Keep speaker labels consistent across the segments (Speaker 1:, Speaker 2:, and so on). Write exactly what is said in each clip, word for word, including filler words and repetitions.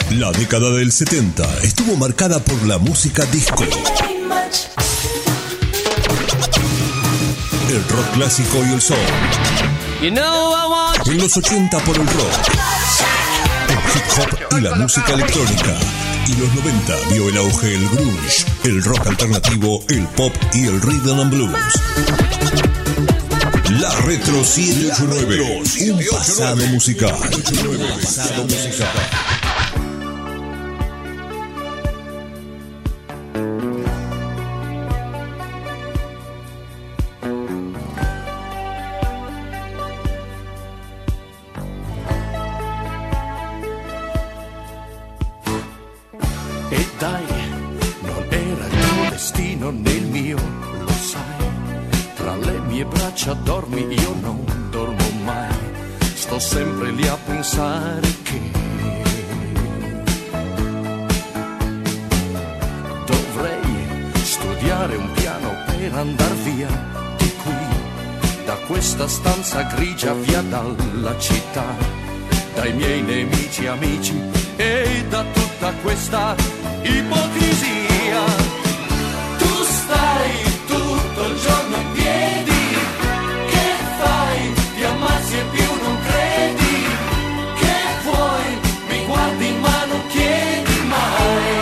Speaker 1: La década del setenta estuvo marcada por la música disco, el rock clásico y el soul.
Speaker 2: You know I want...
Speaker 1: En los ochenta por el rock, el hip hop y la música electrónica. Y los noventa vio el auge el grunge, el rock alternativo, el pop y el rhythm and blues. La Retro siete ocho nueve, un pasado musical. Un pasado musical.
Speaker 3: E dai, non era il tuo destino né il mio, lo sai. Tra le mie braccia dormi, io non dormo mai. Sto sempre lì a pensare che dovrei studiare un piano per andar via di qui, da questa stanza grigia, via dalla città, dai miei nemici amici e da tutta questa ipocrisia. Tu stai tutto il giorno in piedi, che fai? Ti ammazzi e più non credi, che vuoi? Mi guardi ma non chiedi mai.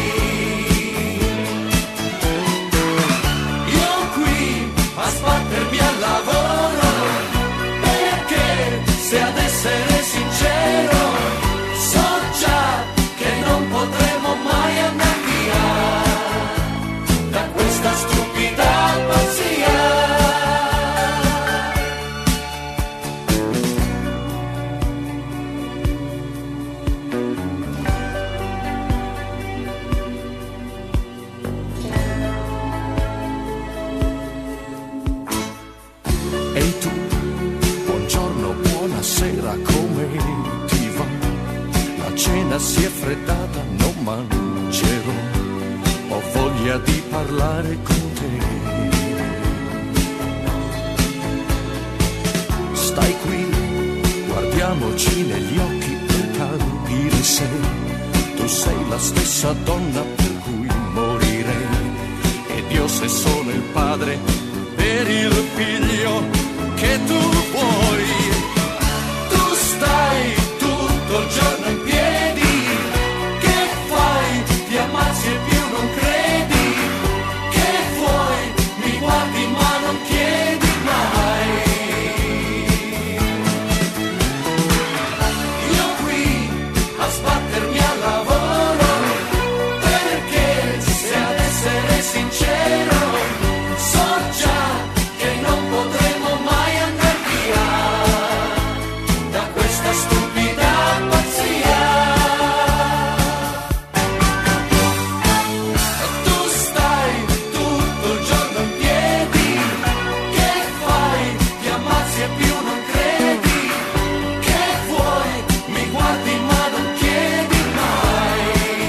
Speaker 3: Io qui a sbattermi al lavoro, perché se ad essere sincero so già che non potremo mai andare via da questa stupida pazzia. Ehi tu, buongiorno, buonasera, come ti va? La cena si è freddata, non mangerò, ho voglia di parlare con te. Stai qui, guardiamoci negli occhi per capire se tu sei la stessa donna per cui morirei, ed io se sono il padre per il figlio che tu vuoi. Tu stai tutto il giorno in piedi, che fai? Ti ammazzi e più non credi, che vuoi? Mi guardi ma non chiedi mai. Io qui a sbattermi al lavoro, perché se ad essere sincero so già che non potremo mai andare via da questa stupida pazzia. Tu stai tutto il giorno in piedi, che fai? Ti ammazzi e più non credi, che vuoi? Mi guardi ma non chiedi mai.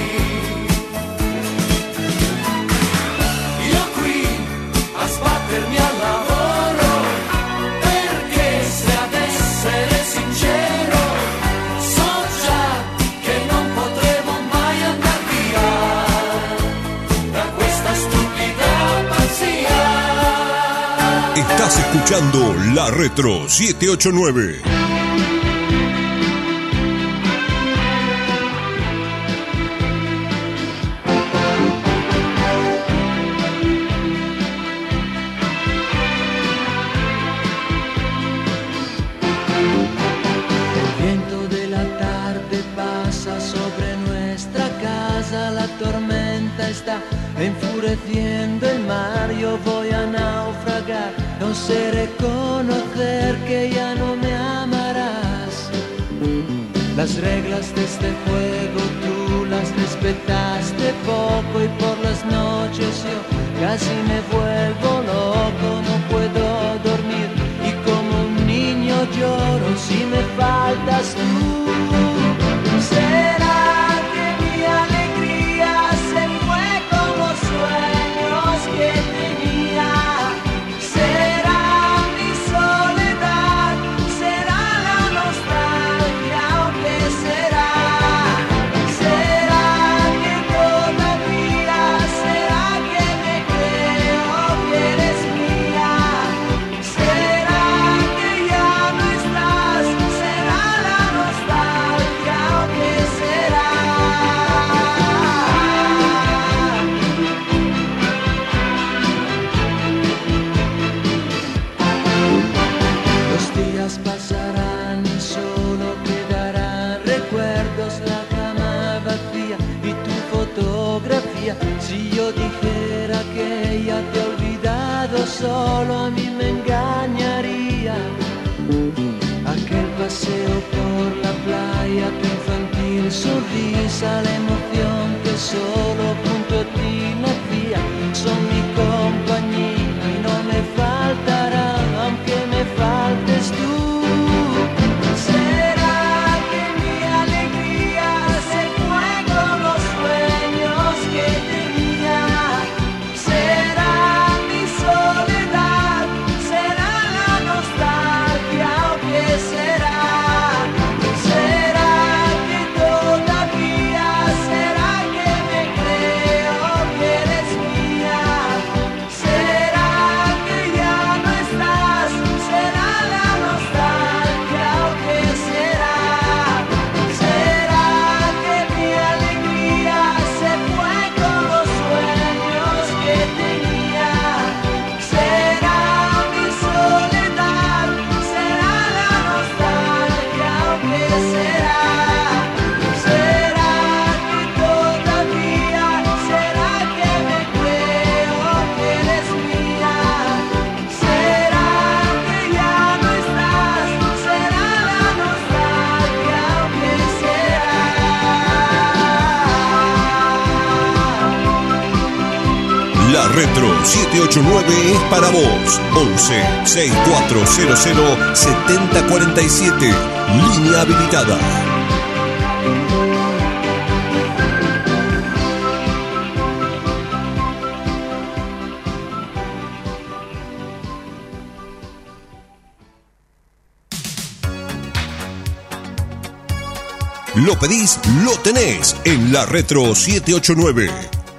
Speaker 3: Io qui a sbattermi al lavoro, perché se ad essere sincero so già che non potremo mai andare via da questa stupida pazzia.
Speaker 1: Estás escuchando La Retro siete ocho nueve.
Speaker 4: El viento de la tarde pasa sobre nuestra casa, la tormenta está enfureciendo el mar, yo voy a naufragar, no sé reconocer que ya no me amarás. Las reglas de este juego tú las respetaste poco y por las noches yo casi me vuelvo loco, no puedo dormir y como un niño lloro si me faltas tú. ¿Será que mi alegría se fue con los sueños que tenía? ¿Será mi soledad? ¿Será la nostalgia o qué será? fantasía. Si yo dijera que ella te ha olvidado, solo a mí me engañaría. Aquel paseo por la playa, tu infantil sonrisa, la emoción que solo junto a ti nacía, son mi compañía y no me faltará, aunque me faltes tú. ¿Será que mi alegría se fue con los sueños que tenía? ¿Será mi soledad? ¿Será la nostalgia o qué será? ¿Será que todavía? ¿Será que me creo que eres mía? ¿Será que ya no estás? ¿Será la nostalgia o qué será? ¿Será que mi alegría se fue con los sueños que tenía? ¿Será mi soledad? ¿Será la nostalgia o qué será? ¿Será que todavía? ¿Será que me creo que eres mía? ¿Será que ya no estás? ¿Será la nostalgia o qué será?
Speaker 1: La Retro siete ocho nueve es para vos. once sesenta y cuatro cero cero setenta cuarenta y siete. Línea habilitada. Lo pedís, lo tenés en la Retro siete ocho nueve.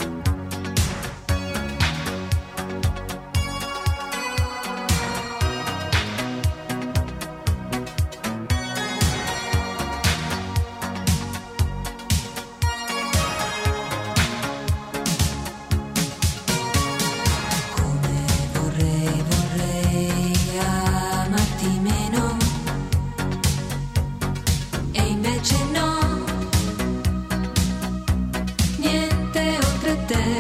Speaker 5: Come vorrei, vorrei amarti meno, e invece no, niente oltre te,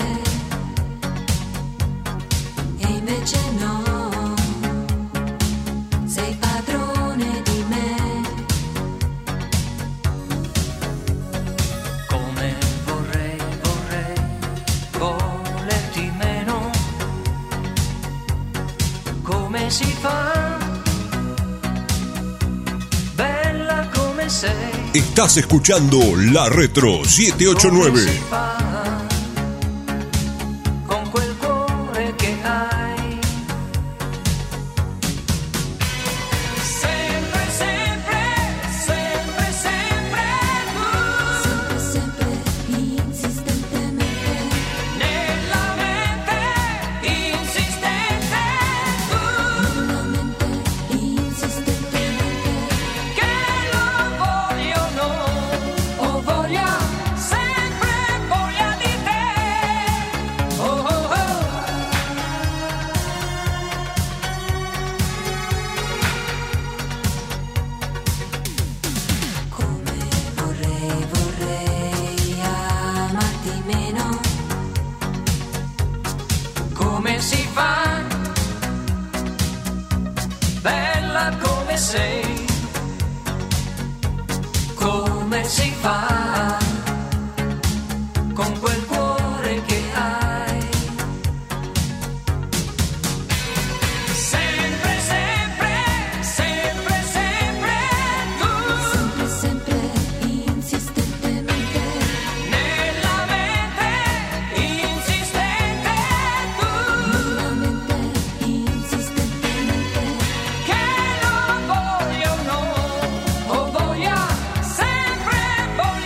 Speaker 5: e invece no, sei padrone di me.
Speaker 3: Come vorrei, vorrei volerti meno. Come si fa? Bella come sei.
Speaker 1: Estás escuchando la Retro siete ocho
Speaker 3: Come
Speaker 1: nueve.
Speaker 3: si fa? Con quel cuore che hai. Sempre, sempre, sempre, sempre tu.
Speaker 5: Sempre, sempre, insistentemente,
Speaker 3: Nella mente insistente tu.
Speaker 5: nella mente insistentemente,
Speaker 3: Che lo voglio no. Ho voglia, sempre voglia di te. Oh oh oh.
Speaker 5: come vorrei, vorrei amarti meno,
Speaker 3: Come si fa? Bella come sei. Come si fa? Con quel cuore che hai. Sempre, sempre, sempre, sempre tu.
Speaker 5: sempre, sempre, insistentemente,
Speaker 3: Nella mente insistente tu.
Speaker 5: nella mente insistentemente,
Speaker 3: Che lo voglio no. Ho voglia, sempre voglia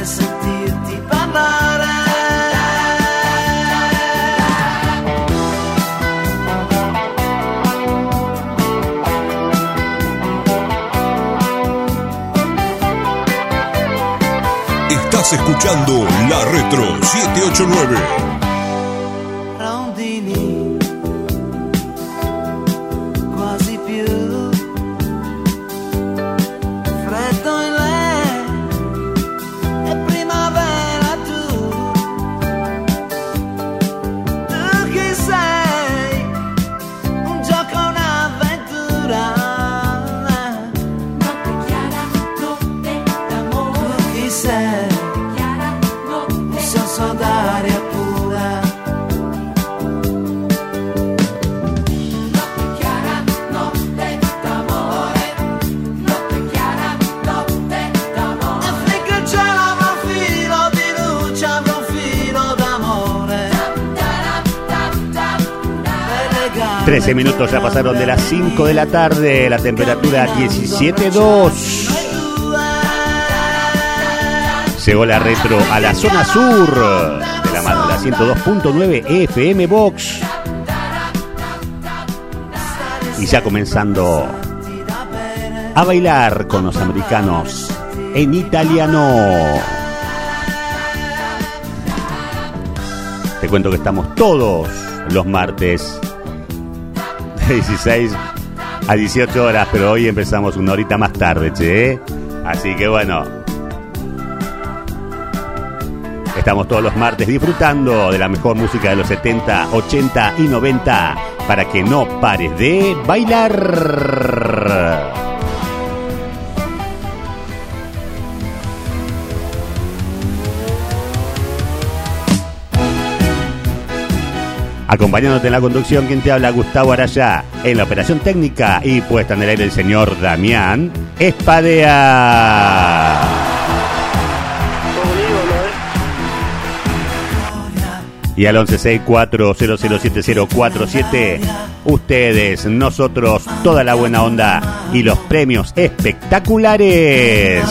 Speaker 4: e sentirti parlare.
Speaker 1: Estás escuchando La Retro siete ocho nueve.
Speaker 4: Rondini, quasi più freddo in lei, è primavera tu, tu chi sei, un gioco, un'avventura,
Speaker 5: Notte chiara, notte d'amore.
Speaker 4: tu chi sei,
Speaker 5: Chiara, notte
Speaker 4: un senso d'aria pura.
Speaker 5: Notte chiara, notte d'amore. Notte chiara, notte d'amore.
Speaker 4: E finché il cielo avrà un filo di luce, avrà un filo d'amore. Elegante.
Speaker 6: trece minutos ya pasaron de las cinco de la tarde, la temperatura diecisiete dos. Llegó la retro a la zona sur de la mano de la ciento dos punto nueve F M Box. Y ya comenzando a bailar con los americanos en italiano. Te cuento que estamos todos los martes de dieciséis a dieciocho horas, pero hoy empezamos una horita más tarde, che. Así que bueno, estamos todos los martes disfrutando de la mejor música de los setenta, ochenta y noventa para que no pares de bailar. Acompañándote en la conducción, quien te habla, Gustavo Araya. En la operación técnica y puesta en el aire el señor Damián Espadea. Y al once sesenta y cuatro cero cero siete cero cuatro siete, ustedes, nosotros, toda la buena onda y los premios espectaculares.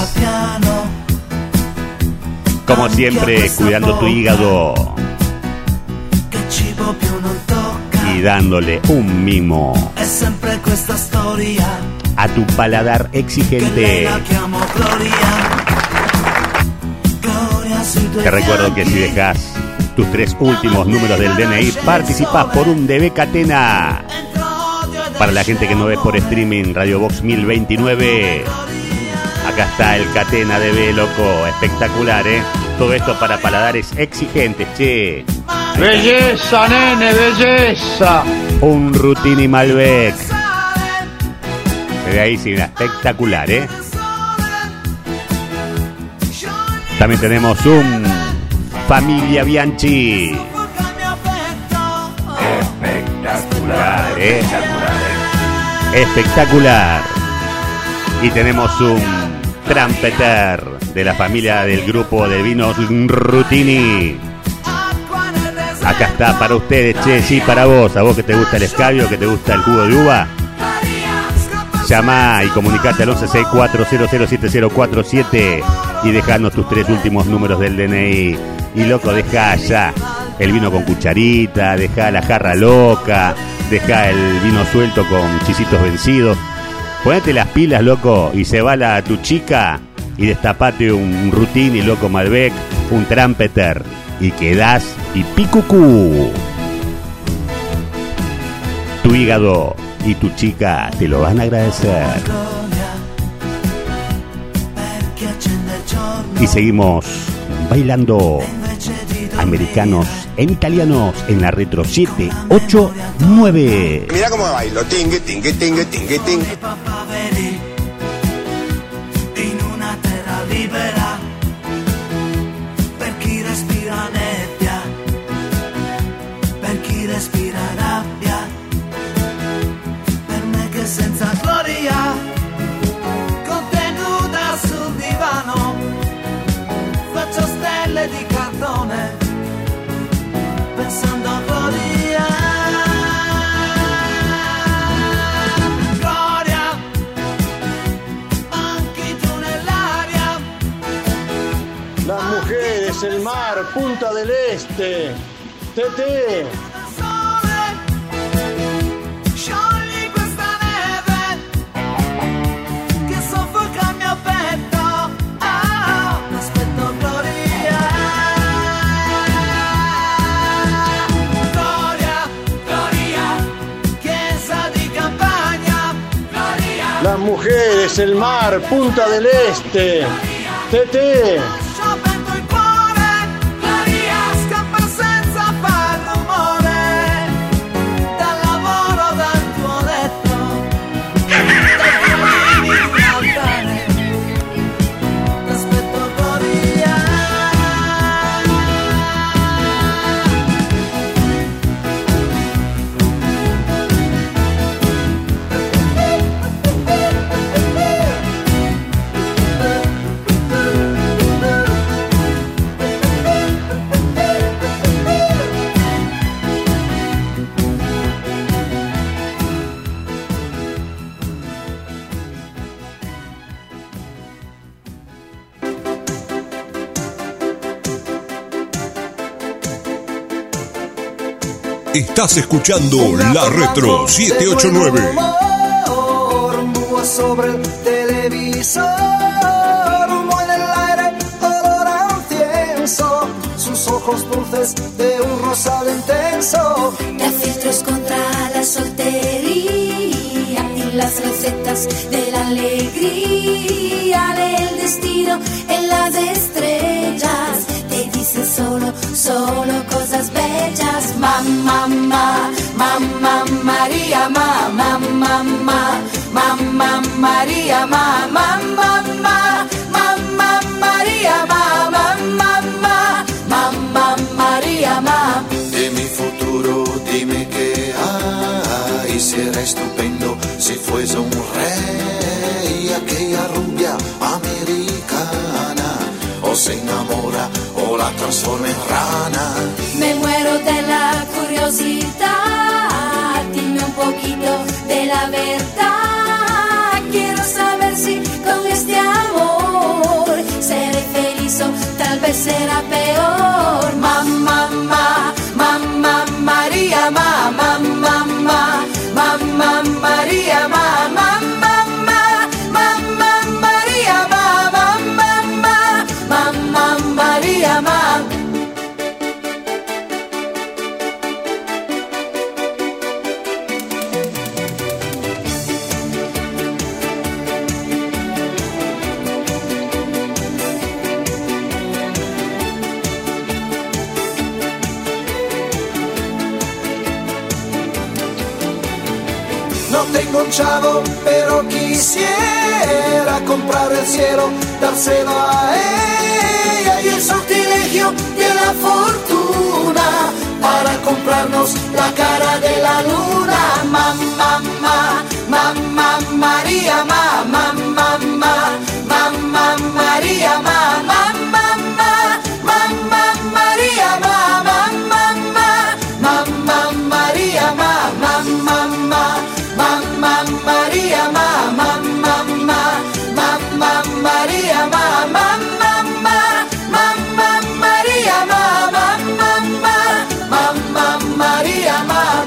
Speaker 6: Como siempre, cuidando tu hígado
Speaker 4: Che cibo più non tocca.
Speaker 6: y dándole un mimo
Speaker 4: È sempre questa storia
Speaker 6: a tu paladar
Speaker 4: che
Speaker 6: exigente.
Speaker 4: lei la chiamo Gloria. Gloria sui due
Speaker 6: Te recuerdo que si
Speaker 4: fianchi.
Speaker 6: dejas tus tres últimos números del D N I, participás por un D B Catena.
Speaker 4: Entro odio ed
Speaker 6: Para la gente que no ve por streaming, Radio Box mil veintinueve. Acá está el Catena D B, loco. Espectacular, ¿eh? Todo esto para paladares exigentes, che.
Speaker 7: Belleza, nene, belleza.
Speaker 6: Un Rutini Malbec. Desde ahí sí, una espectacular, ¿eh? También tenemos un Familia Bianchi. Espectacular, ¿eh? Espectacular. Y tenemos un trumpeter de la familia del grupo de vinos Rutini. Acá está para ustedes, che, sí, para vos. A vos que te gusta el escabio, que te gusta el jugo de uva. Llamá y comunicate al once sesenta y cuatro cero cero siete cero cuatro siete y dejanos tus tres últimos números del D N I. Y loco, deja ya el vino con cucharita, deja la jarra loca, deja el vino suelto con chisitos vencidos. Ponete las pilas, loco, y se va la tu chica y destapate un Rutini, loco, Malbec, un trumpeter y quedás y picucú. Tu hígado y tu chica te lo van a agradecer. Y seguimos bailando americanos en italianos en la retro siete ocho nueve.
Speaker 8: Mira cómo bailo, tingue, tingue, tingue, tingue, tingue.
Speaker 4: Papà vedi, in una terra libera, per chi respira nebbia, per chi respira rabbia, per me che senza gloria, contenuta sul divano, faccio stelle di cartone, pensando a gloria. Gloria,
Speaker 7: Las mujeres, el mar, Punta del Este, Tete.
Speaker 5: Sciogli questa neve che soffoca il mio petto. Ah, aspetto Gloria. Gloria, Gloria, chiesa di campagna. Gloria.
Speaker 7: Las mujeres, el mar, Punta del Este, Tete.
Speaker 5: Sciopento il cuore, Gloria, scappa senza far rumore. Dal lavoro, dal tuo letto, dai violini cantare. T'aspetto Gloria.
Speaker 1: Estás escuchando La Retro siete ocho nueve.
Speaker 5: Rumbo sobre el televisor, humo en el aire, olor a incienso, sus ojos dulces de un rosado intenso.
Speaker 9: Da filtros contra la soltería y las recetas de la alegría. Lee el destino en las estrellas, te dice solo, solo cosas bellas. Mamá, mamá, mamá María, mamá, mamá, mamá María, mamá, mamá, mamá María, mamá, mamá, mamá María, mamá.
Speaker 3: De mi futuro dime qué hay, será estupendo si fuese un rey. Aquella rubia americana o se enamora o la transforma en rana.
Speaker 9: Me muero de la curiosidad, dime un poquito de la verdad. Quiero saber si con este amor seré feliz o tal vez será peor. Mamá, mamá, mamá María, mamá, mamá, mamá María, mamá, mamá, mamá María, mamá, mamá, mamá María, mamá.
Speaker 5: No tengo un chavo, pero quisiera comprar el cielo, dárselo a ella y el sortilegio de la fortuna para comprarnos la cara de la luna. Mamá, mamá, mamá María, mamá, mamá, mamá María, mamá, mamá, mamá María, mamá, mamá, mamá María, mamá, mamá. Mamá María, mamá, mamá, mamá María, mamá, mamá, mamá María, mamá, mamá, mamá María, mamá.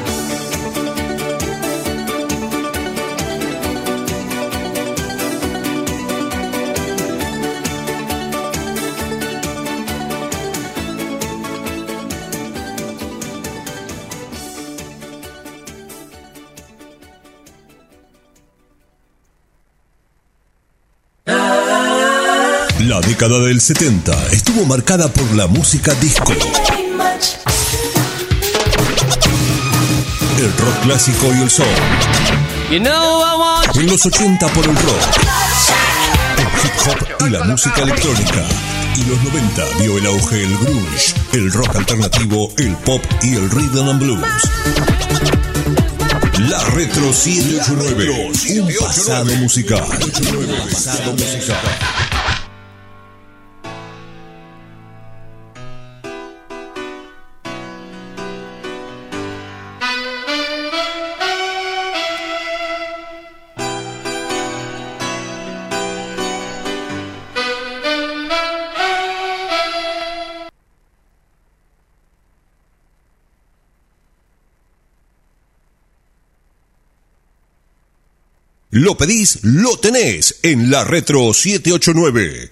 Speaker 1: La década del setenta estuvo marcada por la música disco, el rock clásico y el soul.
Speaker 2: You know I want
Speaker 1: En los ochenta por el rock, el hip hop y la música electrónica. Y los noventa vio el auge el grunge, el rock alternativo, el pop y el rhythm and blues. La Retro siete ocho nueve, un pasado musical. Un pasado musical. Lo pedís, lo tenés en la Retro siete ocho nueve.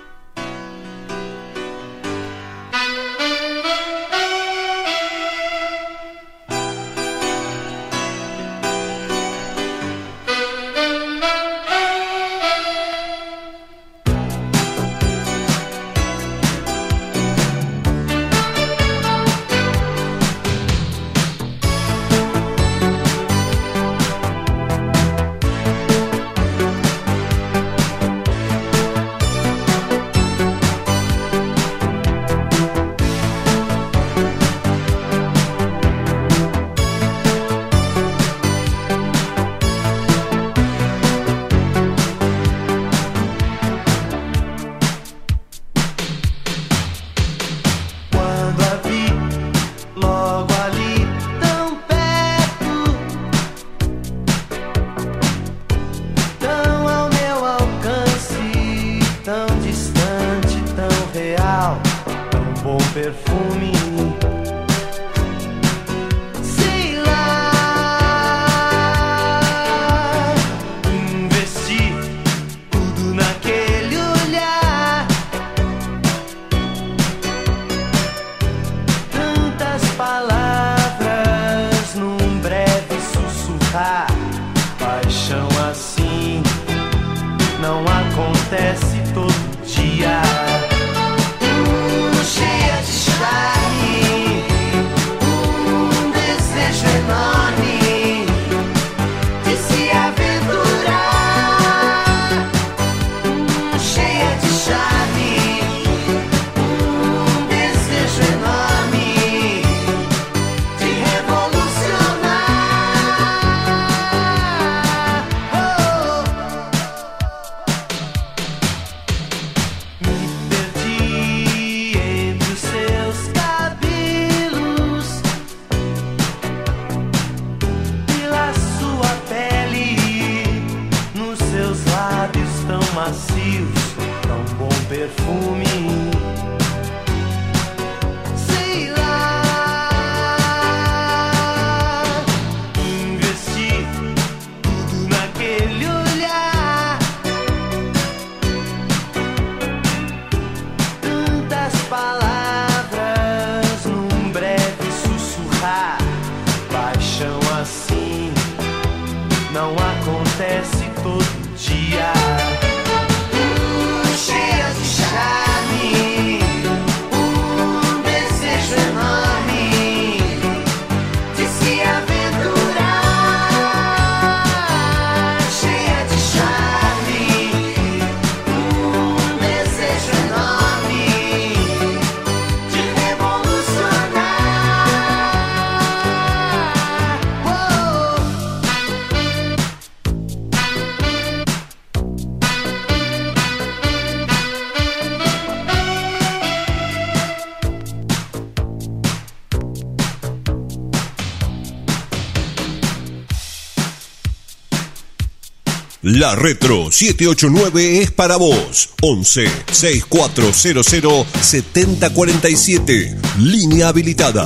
Speaker 1: La Retro siete ocho nueve es para vos. once sesenta y cuatro cero cero setenta cuarenta y siete. Línea habilitada.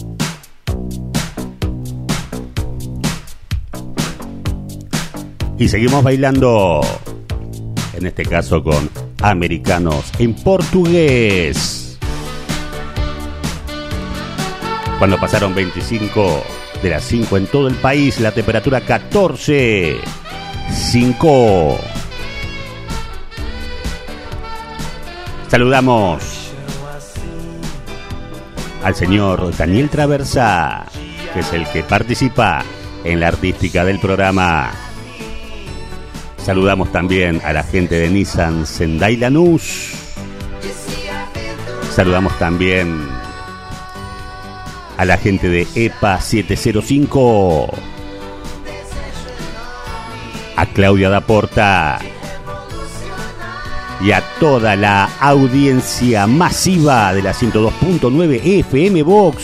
Speaker 6: Y seguimos bailando, en este caso con Americanos en portugués. Cuando pasaron veinticinco de las cinco en todo el país, la temperatura catorce cinco. Saludamos al señor Daniel Traversa, que es el que participa en la artística del programa. Saludamos también a la gente de Nissan Sendai Lanús. Saludamos también a la gente de E P A siete cero cinco. A Claudia Daporta y a toda la audiencia masiva de la ciento dos punto nueve F M Box,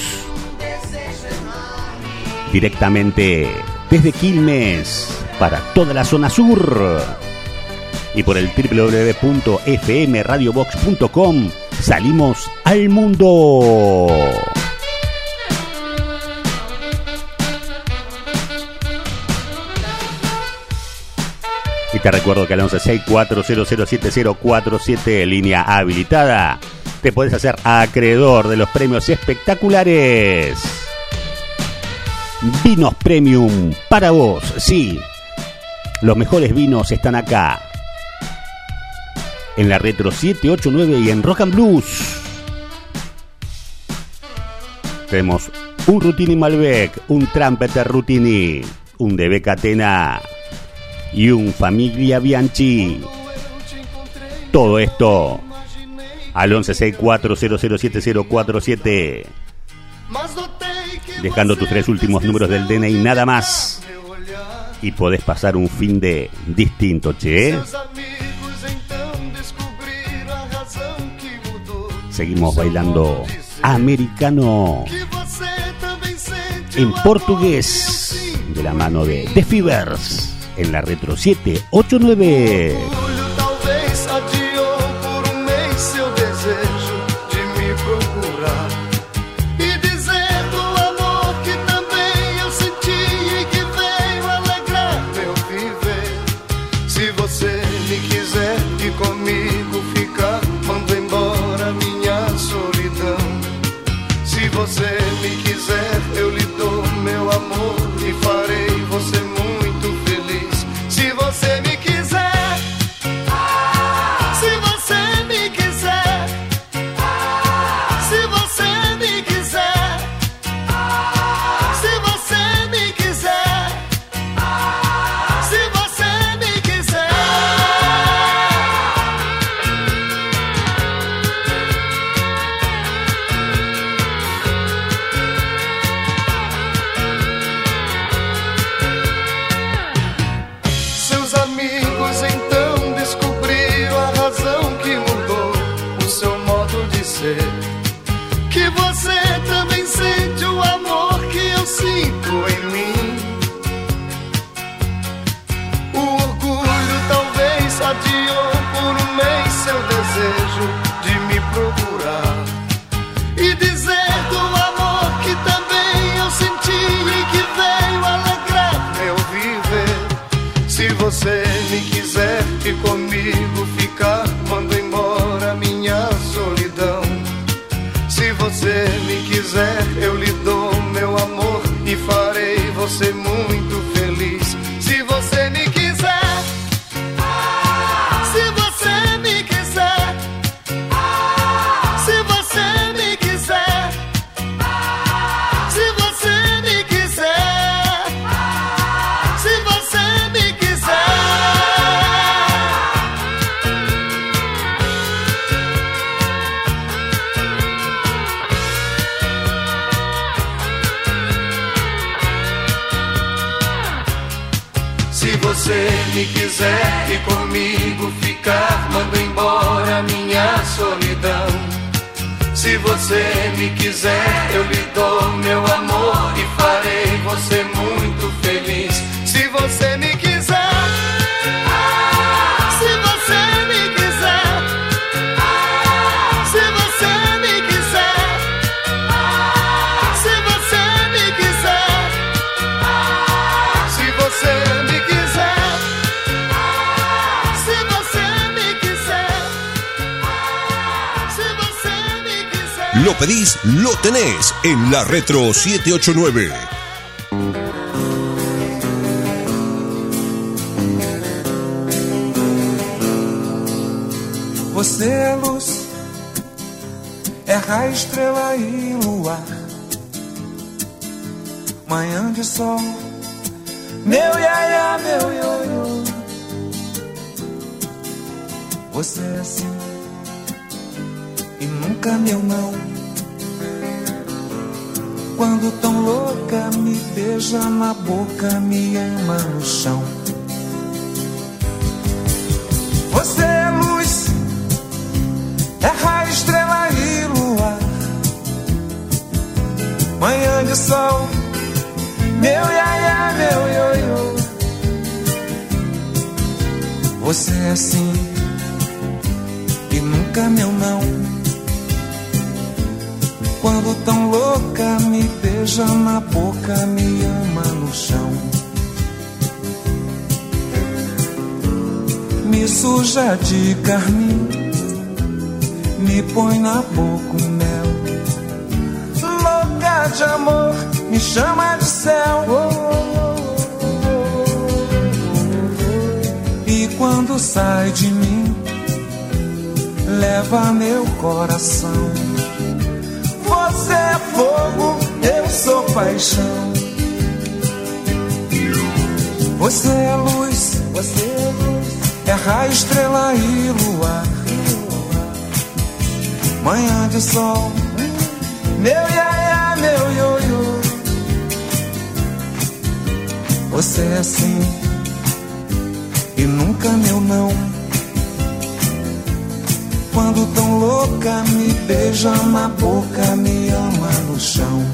Speaker 6: directamente desde Quilmes para toda la zona sur, y por el doble u doble u doble u punto f m radio box punto com salimos al mundo. Te recuerdo que al once sesenta y cuatro cero cero siete cero cuatro siete, línea habilitada, te puedes hacer acreedor de los premios espectaculares. Vinos Premium para vos, sí. Los mejores vinos están acá. En la Retro siete ocho nueve y en Rock and Blues. Tenemos un Rutini Malbec, un Trumpeter Rutini, un D B Catena y un Familia Bianchi. Todo esto al once sesenta y cuatro cero cero siete cero cuatro siete. Dejando tus tres últimos números del D N I nada más. Y podés pasar un fin de distinto, che. Seguimos bailando americano en portugués de la mano de The Fevers en la Retro siete ocho nueve.
Speaker 10: Você me quiser, eu lhe dou meu amor e farei você muito feliz. Se você me quiser, se você me quiser, se você me quiser, se você me quiser, se você me quiser. Que você também sente o amor que eu sinto em mim. O orgulho talvez adiou por um mês seu desejo de me procurar e dizer do amor que também eu senti e que veio alegrar meu viver. Se você me quiser e comigo ficar, mando embora minha solidão. Se você me quiser, eu lhe dou meu amor e farei você muito feliz. Se você me quiser, se você me quiser, se você me quiser, se você me quiser, se você me quiser. Se você me quiser e comigo ficar, mando embora minha solidão. Se você me quiser, eu lhe dou meu amor e farei você muito feliz. Se você me quiser, se você me quiser, se você me quiser, se você me quiser, se você me quiser.
Speaker 1: Lo pedís, lo tenés en la Retro siete ocho nueve.
Speaker 11: Você é luz, é raio, estrela e luar, manhã de sol, meu iaia, meu ioiô. Você é assim e nunca meu não. Quando tão louca me beija na boca, me ama no chão. Você é luz, é raio, estrela e luar, manhã de sol, meu iaia, meu ioiô. Você é assim e nunca meu não. Quando tão louca me beija na boca, me ama no chão. me suja de carmim, me põe na boca o mel. Louca de amor, me chama de céu. E quando sai de mim, leva meu coração. Você é fogo, eu sou paixão. Você é luz, você é luz, é raio, estrela e luar. Manhã de sol, meu iaia, meu ioiô. Você é sim e nunca meu não. Quando tão louca me beija na boca, me ama no chão.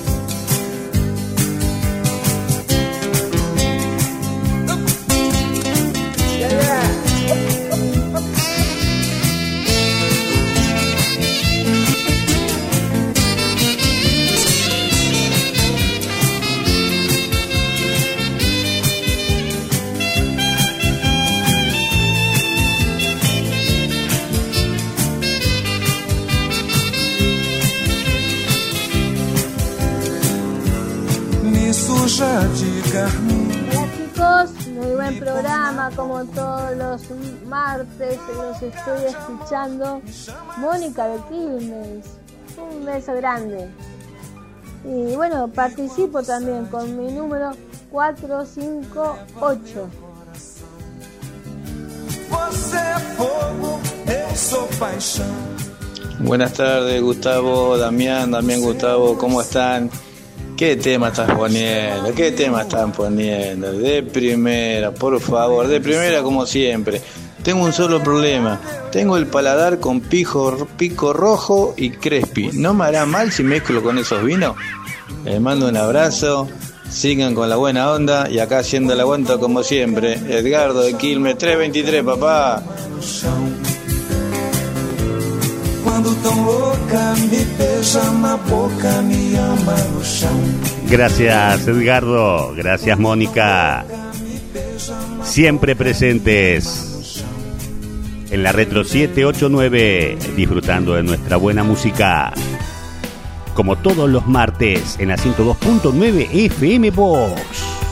Speaker 12: Hola chicos, muy buen programa, como todos los martes los estoy escuchando. Mónica de Quilmes, un beso grande. Y bueno, participo también con mi número cuatro cinco ocho.
Speaker 13: Buenas tardes, Gustavo, Damián, Damián, Gustavo, ¿cómo están? ¿Qué tema estás poniendo? ¿Qué tema están poniendo? De primera, por favor, de primera como siempre. Tengo un solo problema. Tengo el paladar con pico, pico rojo y crespi. ¿No me hará mal si mezclo con esos vinos? Les mando un abrazo. Sigan con la buena onda. Y acá haciendo el aguanto como siempre. Edgardo de Quilmes, tres veintitrés, papá.
Speaker 6: Gracias Edgardo, gracias Mónica. Siempre presentes en la Retro siete ocho nueve, disfrutando de nuestra buena música. Como todos los martes en la ciento dos punto nueve F M Box.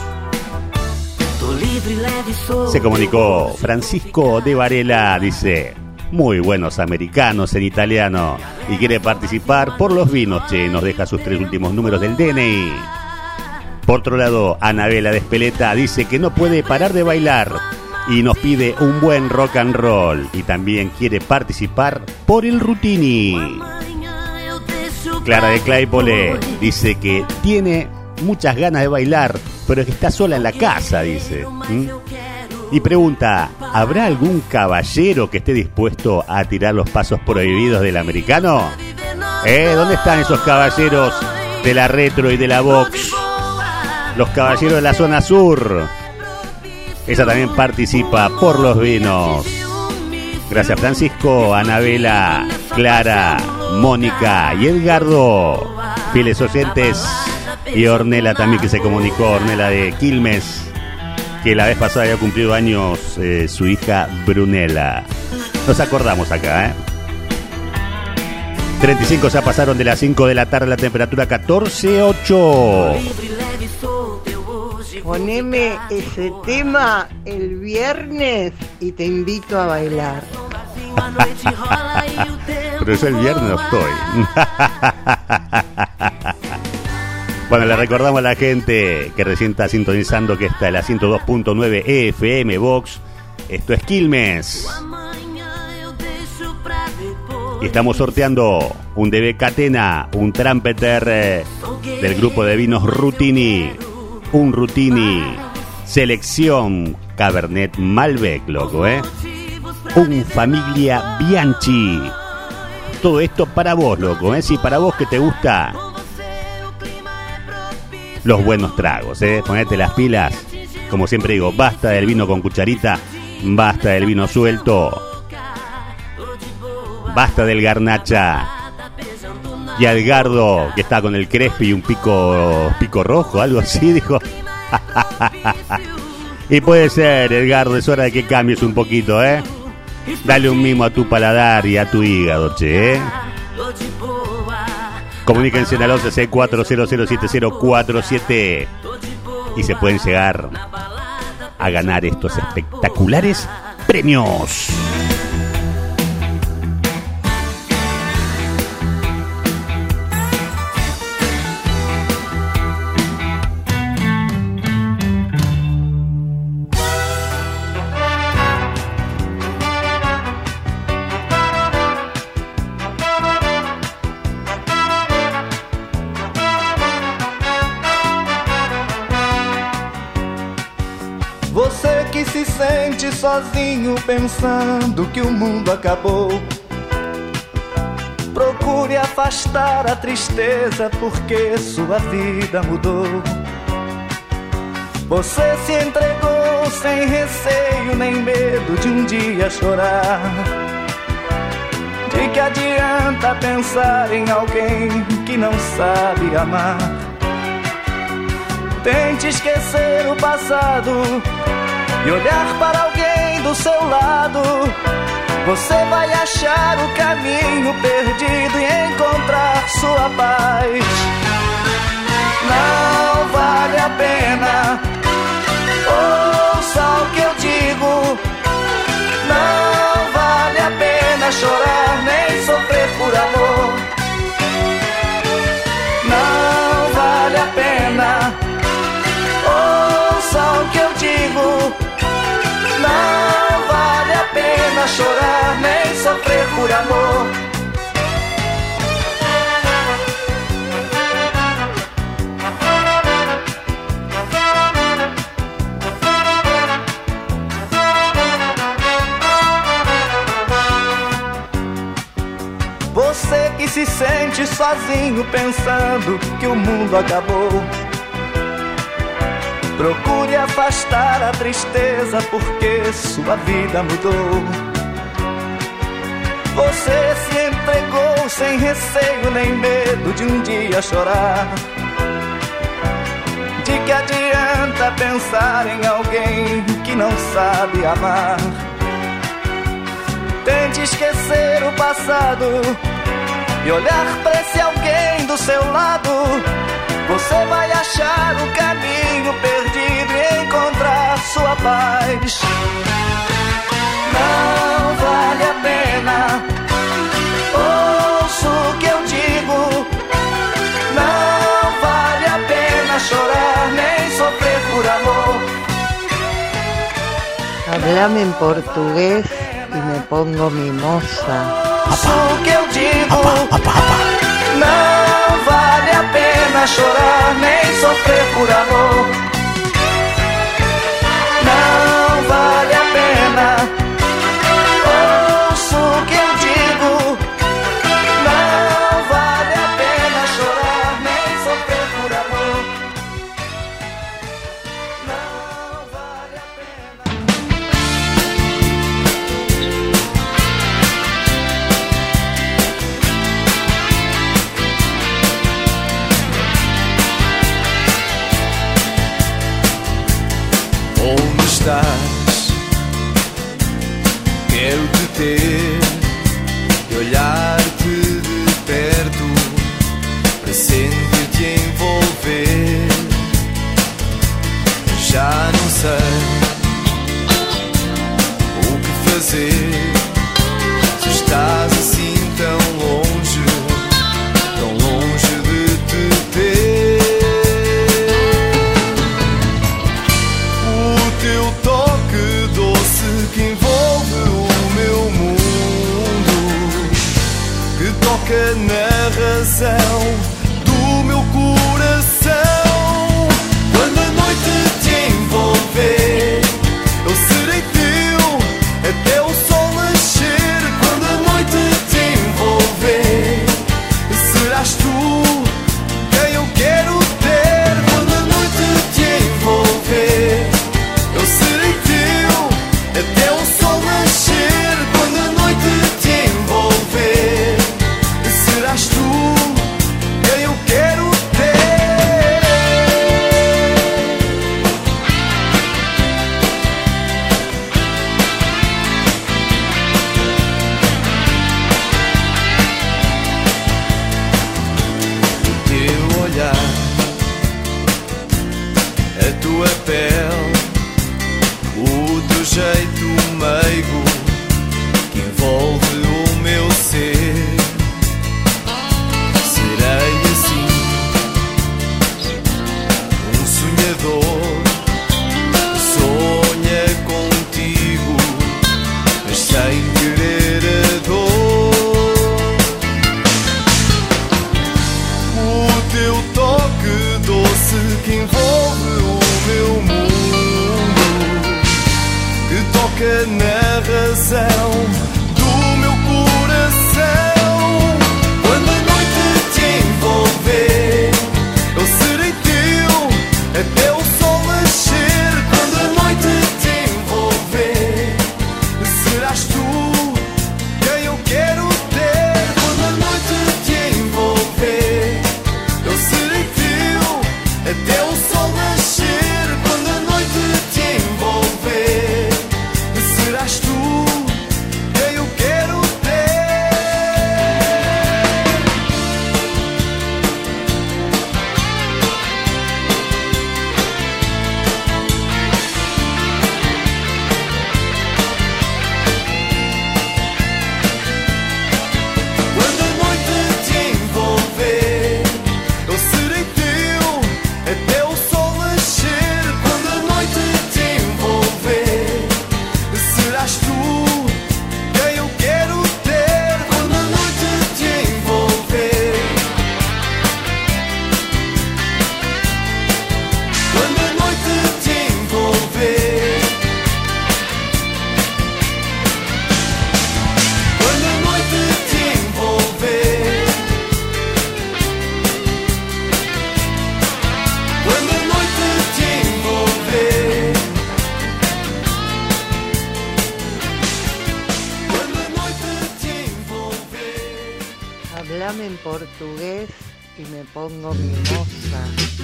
Speaker 6: Se comunicó Francisco de Varela, dice: muy buenos americanos en italiano y quiere participar por los vinos, che, nos deja sus tres últimos números del D N I. Por otro lado, Anabela de Espeleta dice que no puede parar de bailar y nos pide un buen rock and roll y también quiere participar por el Rutini. Clara de Claypole dice que tiene muchas ganas de bailar, pero que está sola en la casa, dice. ¿Mm? Y pregunta, ¿habrá algún caballero que esté dispuesto a tirar los pasos prohibidos del americano? ¿Eh? ¿Dónde están esos caballeros de la retro y de la box? Los caballeros de la zona sur. Ella también participa por los vinos. Gracias Francisco, Anabela, Clara, Mónica y Edgardo, fieles oyentes. Y Ornella también, que se comunicó, Ornella de Quilmes, que la vez pasada había cumplido años eh, su hija Brunella. Nos acordamos acá, ¿eh? treinta y cinco ya pasaron de las cinco de la tarde, la temperatura catorce ocho.
Speaker 14: Poneme ese tema el viernes y te invito a bailar.
Speaker 6: Pero yo el viernes no estoy. Bueno, le recordamos a la gente que recién está sintonizando que está en la ciento dos punto nueve F M Box. Esto es Quilmes. Y estamos sorteando un D B Catena, un trumpeter eh, del grupo de vinos Rutini. Un Rutini selección Cabernet Malbec, loco, ¿eh? Un Familia Bianchi. Todo esto para vos, loco, ¿eh? Sí, para vos que te gusta los buenos tragos, ¿eh? Ponete las pilas. Como siempre digo, basta del vino con cucharita, basta del vino suelto, basta del garnacha. Y Edgardo, que está con el crespi y un pico pico rojo, algo así, dijo. Y puede ser, Edgardo, es hora de que cambies un poquito, ¿eh? Dale un mimo a tu paladar y a tu hígado, che, ¿eh? Comuníquense al once seis cuatro cero cero siete cero cuatro siete y se pueden llegar a ganar estos espectaculares premios.
Speaker 10: Você que se sente sozinho pensando que o mundo acabou, procure afastar a tristeza porque sua vida mudou. Você se entregou sem receio nem medo de um dia chorar. De que adianta pensar em alguém que não sabe amar? Tente esquecer o passado e olhar para alguém do seu lado. Você vai achar o caminho perdido e encontrar sua paz. Não vale a pena, ouça o que eu digo. Não vale a pena chorar nem sofrer por amor. Não vale a pena, ouça o que eu digo. Não vale a pena chorar nem sofrer por amor. Você que se sente sozinho pensando que o mundo acabou, procure afastar a tristeza porque sua vida mudou. Você se entregou sem receio nem medo de um dia chorar. De que adianta pensar em alguém que não sabe amar? Tente esquecer o passado e olhar para esse alguém do seu lado. Você vai achar o caminho perdido e encontrar sua paz. Não vale a pena, ouça o que eu digo. Não vale a pena chorar nem sofrer por amor.
Speaker 14: Hablame en portugués y me pongo mimosa.
Speaker 10: Ouça o que eu digo. Não vale a pena chorar nem sofrer por amor. Não vale a pena, ouça o que eu digo. Não vale a pena chorar nem sofrer por amor. Não vale a
Speaker 3: Onde estás? Quero te ter e olhar-te de perto, para sentir-te envolver. Já não sei o que fazer se estás assim tão longe, tão longe de te ter. Teu toque doce que envolve o meu mundo, que toca na razão do meu coração. Quando a noite te envolver, eu serei teu até o sol nascer. Quando a noite te envolver, serás tu quem eu quero ter. Quando a noite te envolver, eu serei teu até o sol nascer. Quando a noite te envolver, serás tu quem eu quero ter.
Speaker 14: portugués y me pongo mimosa.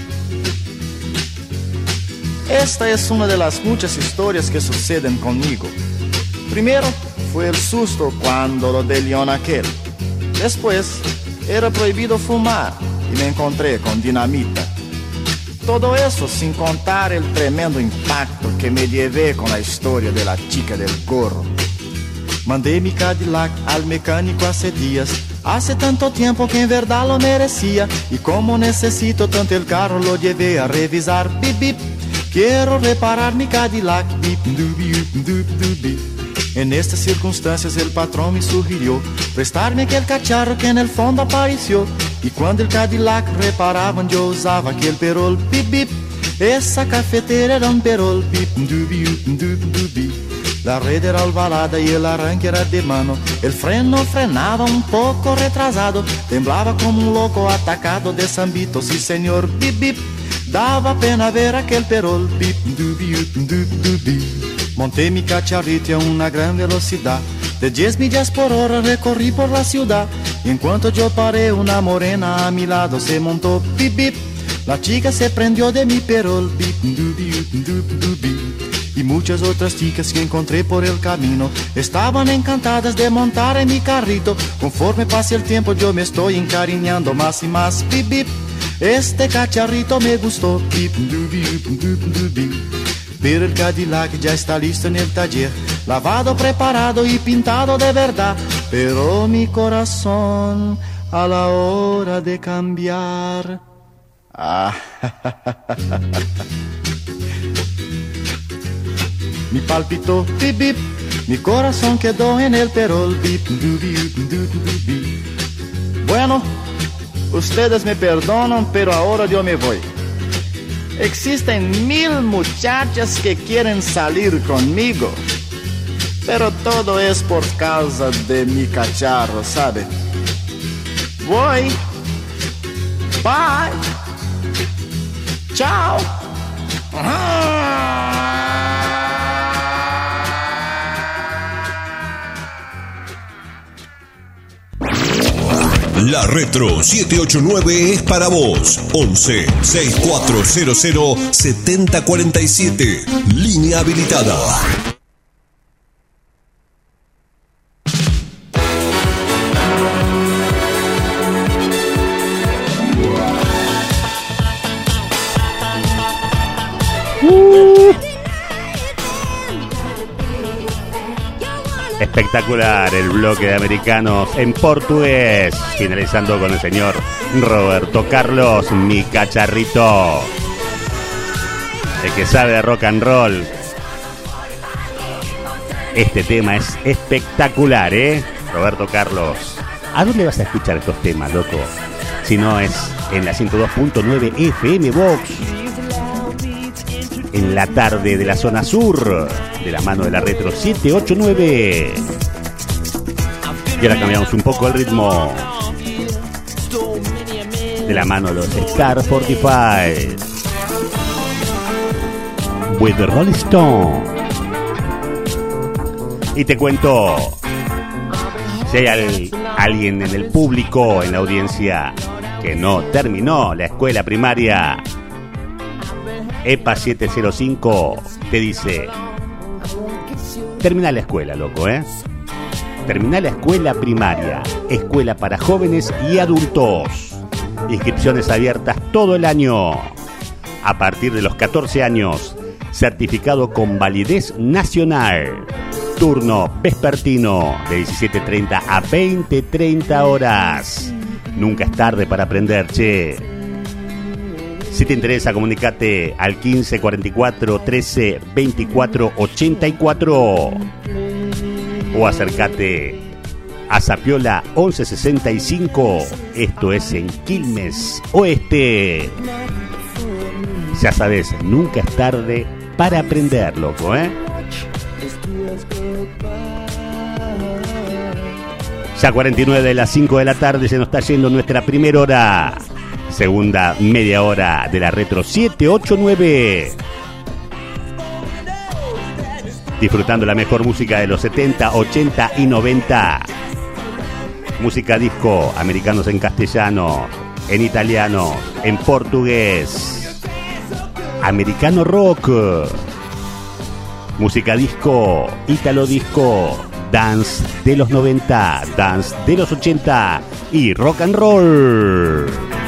Speaker 15: Esta es una de las muchas historias que suceden conmigo. Primero fue el susto cuando lo de León aquel. Después era prohibido fumar y me encontré con dinamita. Todo eso sin contar el tremendo impacto que me llevé con la historia de la chica del gorro. Mandé mi Cadillac al mecánico hace días. Hace tanto tiempo que en verdad lo merecía. Y como necesito tanto el carro, lo llevé a revisar. Bip, bip. Quiero reparar mi Cadillac. Bip, dubi, dubi, dubi. En estas circunstancias el patrón me sugirió prestarme aquel cacharro que en el fondo apareció. Y cuando el Cadillac reparaban yo usaba aquel perol. Bip, bip. Esa cafetera era un perol. Bip, dubi, dubi, dubi. La red era ovalada y el arranque era de mano. El freno frenaba un poco retrasado. Temblaba como un loco atacado de Zambito. Sí señor, bip bip. Daba pena ver aquel perol. Bip, dubi, dubi, dubi. Monté mi cacharrito a una gran velocidad. De diez millas por hora recorrí por la ciudad. Y en cuanto yo paré, una morena a mi lado se montó. Bip bip. La chica se prendió de mi perol. Bip, dubi, dubi, dubi. Y muchas otras chicas que encontré por el camino estaban encantadas de montar en mi carrito. Conforme pase el tiempo yo me estoy encariñando más y más. Bip, bip. Este cacharrito me gustó. Bip, dubi, dubi, dubi. Pero el Cadillac ya está listo en el taller, lavado, preparado y pintado de verdad. Pero mi corazón a la hora de cambiar, ah, mi palpitó, bip, bip. Mi corazón quedó en el perol. Bip, dubi, dubi, dubi. Bueno, ustedes me perdonan, pero ahora yo me voy. Existen mil muchachas que quieren salir conmigo, pero todo es por causa de mi cacharro, ¿sabe? Voy. Bye. Chao.
Speaker 1: La Retro siete ocho nueve es para vos. once, sesenta y cuatro cero cero, setenta cuarenta y siete. Línea habilitada.
Speaker 6: Uh. Espectacular el bloque de americanos en portugués, finalizando con el señor Roberto Carlos, mi cacharrito, el que sabe de rock and roll. Este tema es espectacular, ¿eh? Roberto Carlos, ¿a dónde vas a escuchar estos temas, loco? Si no es en la ciento dos punto nueve F M Box, en la tarde de la zona sur, de la mano de la Retro siete ocho nueve. Y ahora cambiamos un poco el ritmo, de la mano de los Star cuarenta y cinco, with the Rolling Stone. Y te cuento, si hay al, alguien en el público, en la audiencia, que no terminó la escuela primaria, E P A siete cero cinco te dice: termina la escuela, loco, ¿eh? Termina la escuela primaria, escuela para jóvenes y adultos. Inscripciones abiertas todo el año. A partir de los catorce años, certificado con validez nacional. Turno vespertino de diecisiete treinta a veinte treinta horas. Nunca es tarde para aprender, che. Si te interesa, comunicate al quince cuarenta y cuatro trece veinticuatro ochenta y cuatro o acércate a Zapiola once sesenta y cinco. Esto es en Quilmes Oeste. Ya sabes, nunca es tarde para aprender, loco, ¿eh? Ya cuarenta y nueve de las cinco de la tarde, se nos está yendo nuestra primera hora. Segunda media hora de la Retro siete ocho nueve. Disfrutando la mejor música de los setenta, ochenta y noventa. música disco, americanos en castellano, en italiano, en portugués, americano rock, música disco, italo disco, dance de los noventa, dance de los ochenta y rock and roll.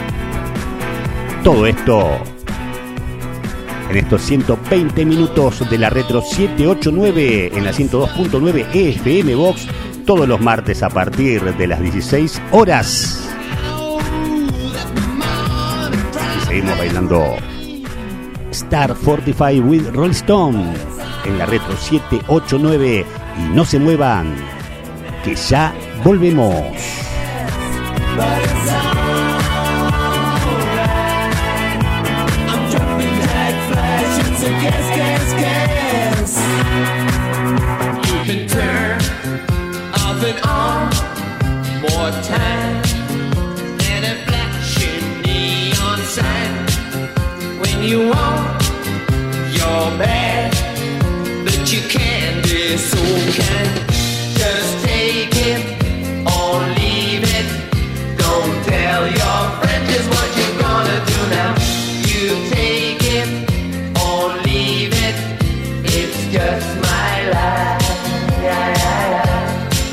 Speaker 6: Todo esto en estos ciento veinte minutos de la Retro setecientos ochenta y nueve en la ciento dos punto nueve F M Box, todos los martes a partir de las dieciséis horas. Y seguimos bailando Star cuarenta y cinco with Rolling Stone en la Retro setecientos ochenta y nueve. Y no se muevan, que ya volvemos.
Speaker 16: Guess, guess, guess. You can turn off and on more time and a flashing neon sign when you want your bad, but you can't be so kind. Just take it or leave it. Don't tell your friend just what you're gonna do now. You take it. Leave it, it's just my life. Yeah, yeah, yeah.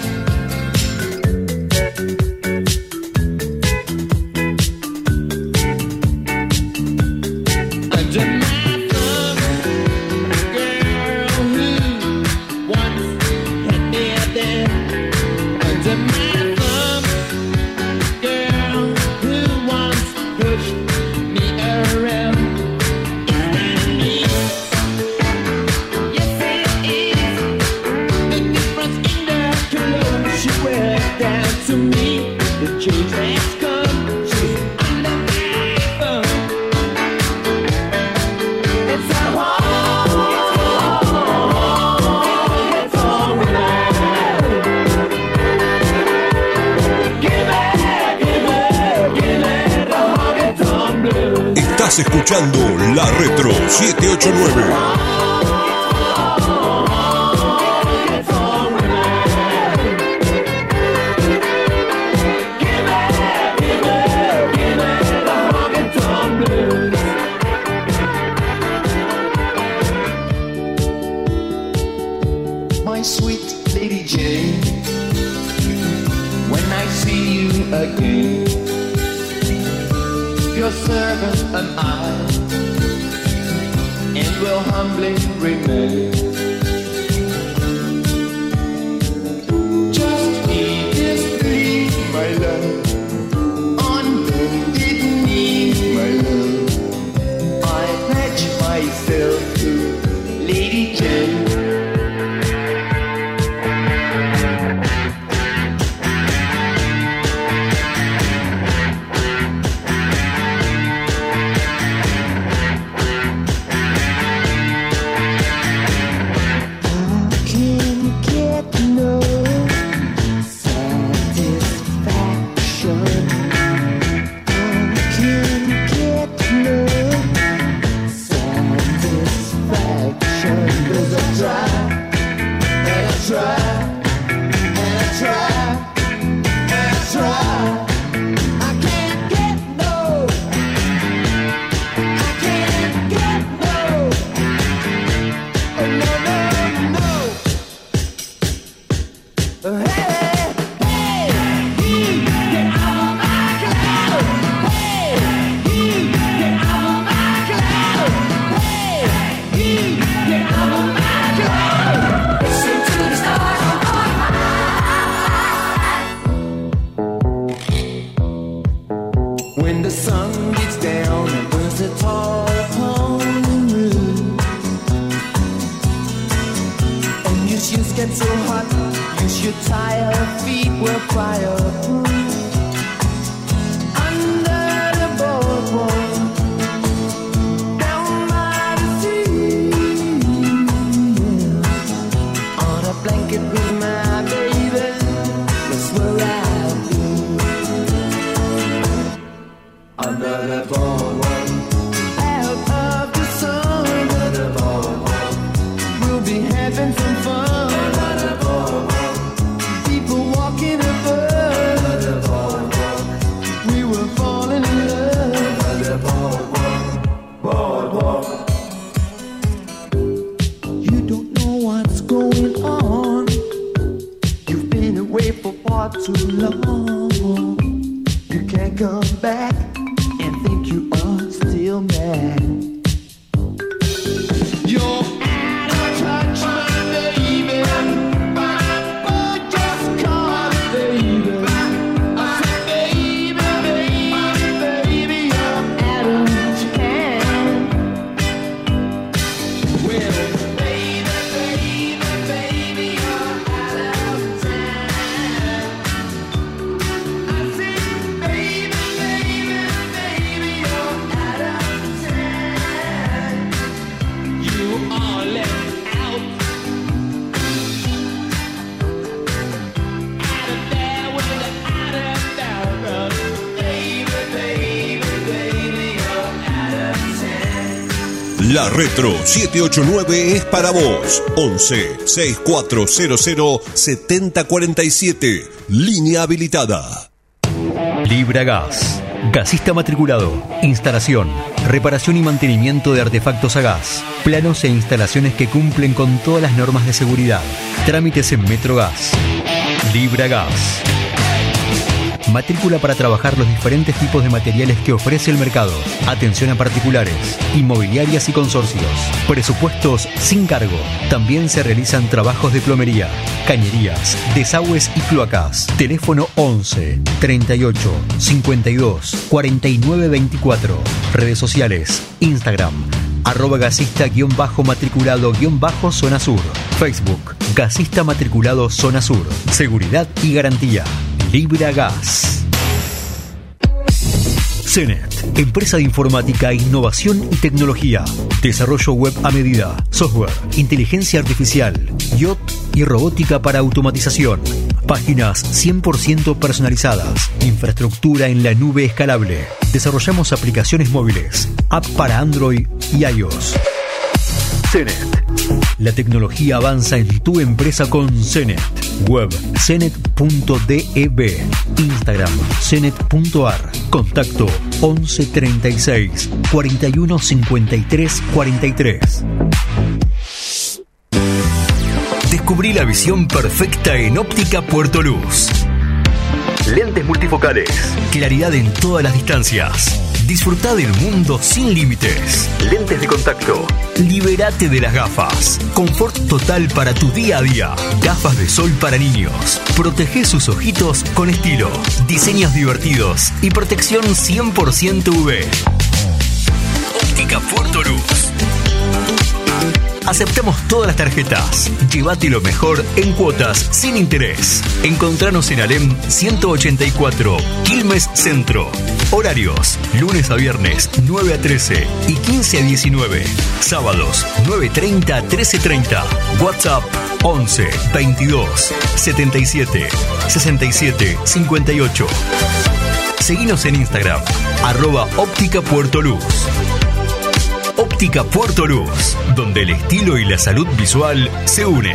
Speaker 16: Under my thumb, girl who once had me there. Under my thumb, girl who once pushed me around. To me, the change has come. She's under my thumb. It's a home. It's alright. Give it, give it, give it a hug and some blues.
Speaker 1: Estás escuchando la Retro setecientos ochenta y nueve.
Speaker 16: Again, your servant and I, and will humbly remain. Just eat this plea, my love, on bended knee, my love. I pledge myself to Lady Jane. Having some fun. People walking above.
Speaker 1: La Retro siete ocho nueve es para vos. once, sesenta y cuatro cero cero, setenta cuarenta y siete. Línea habilitada.
Speaker 17: Libra Gas. Gasista matriculado. Instalación, reparación y mantenimiento de artefactos a gas. Planos e instalaciones que cumplen con todas las normas de seguridad. Trámites en Metrogas. Libra Gas. Matrícula para trabajar los diferentes tipos de materiales que ofrece el mercado. Atención a particulares, inmobiliarias y consorcios. Presupuestos sin cargo. También se realizan trabajos de plomería, cañerías, desagües y cloacas. Teléfono once, treinta y ocho, cincuenta y dos, cuarenta y nueve veinticuatro. Redes sociales, Instagram, arroba gasista guión bajo matriculado guión bajo zona sur. Facebook, gasista matriculado zona sur. Seguridad y garantía. Libra Gas. Cenet, empresa de informática, innovación y tecnología. Desarrollo web a medida, software, inteligencia artificial, I O T y robótica para automatización. Páginas cien por ciento personalizadas. Infraestructura en la nube escalable. Desarrollamos aplicaciones móviles, app para Android y iOS. Cenet. La tecnología avanza en tu empresa con Cenet. Web cenet punto dev. Instagram cenet punto ar. Contacto once, treinta y seis, cuarenta y uno, cincuenta y tres, cuarenta y tres. Descubrí la visión perfecta en Óptica Puerto Luz. Lentes multifocales, claridad en todas las distancias. Disfrutá del mundo sin límites. Lentes de contacto. Libérate de las gafas. Confort total para tu día a día. Gafas de sol para niños. Protege sus ojitos con estilo. Diseños divertidos y protección cien por ciento U V. Óptica Puerto Luz. Aceptamos todas las tarjetas. Llévate lo mejor en cuotas sin interés. Encontranos en Alem ciento ochenta y cuatro, Quilmes Centro. Horarios: lunes a viernes nueve a trece y quince a diecinueve. Sábados nueve treinta a trece treinta. WhatsApp once, veintidós, setenta y siete, sesenta y siete, cincuenta y ocho. Seguinos en Instagram, arroba Óptica Puerto Luz. Óptica Puerto Luz, donde el estilo y la salud visual se unen.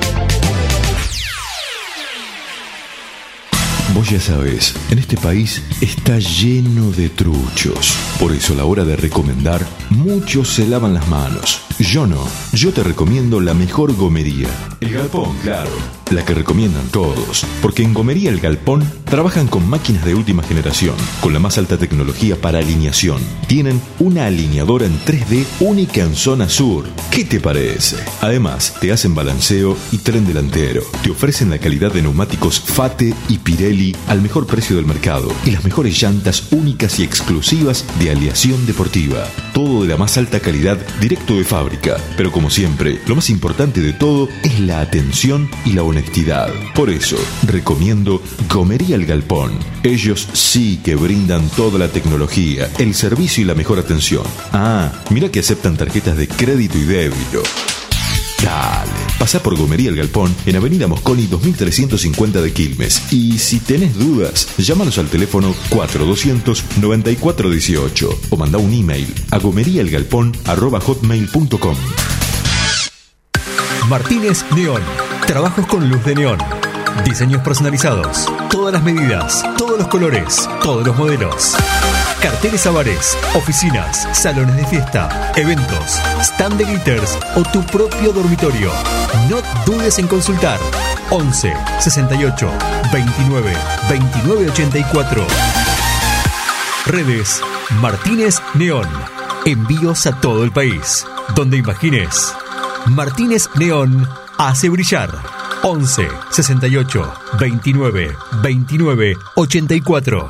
Speaker 18: Vos ya sabés, en este país está lleno de truchos. Por eso a la hora de recomendar, muchos se lavan las manos. Yo no. Yo te recomiendo la mejor gomería. El Galpón, claro. La que recomiendan todos. Porque en Gomería El Galpón trabajan con máquinas de última generación, con la más alta tecnología para alineación. Tienen una alineadora en tres D única en zona sur. ¿Qué te parece? Además, te hacen balanceo y tren delantero. Te ofrecen la calidad de neumáticos Fate y Pirelli al mejor precio del mercado y las mejores llantas únicas y exclusivas de aleación deportiva. Todo de la más alta calidad, directo de fábrica. Pero como siempre, lo más importante de todo es la atención y la honestidad. Por eso, recomiendo Gomería El Galpón. Ellos sí que brindan toda la tecnología, el servicio y la mejor atención. Ah, mira que aceptan tarjetas de crédito y débito. Dale, pasá por Gomería El Galpón en Avenida Mosconi dos mil trescientos cincuenta de Quilmes. Y si tenés dudas, llámanos al teléfono cuatro doscientos, noventa y cuatro dieciocho o mandá un email a gomeriaelgalpón arroba hotmail punto com.
Speaker 17: Martínez Neón. Trabajos con luz de neón. Diseños personalizados. Todas las medidas, todos los colores, todos los modelos. Carteles a bares, oficinas, salones de fiesta, eventos, stand de glitters o tu propio dormitorio. No dudes en consultar. once, sesenta y ocho, veintinueve, veintinueve ochenta y cuatro. Redes Martínez Neón. Envíos a todo el país. Donde imagines. Martínez Neón hace brillar. once sesenta y ocho veintinueve veintinueve ochenta y cuatro.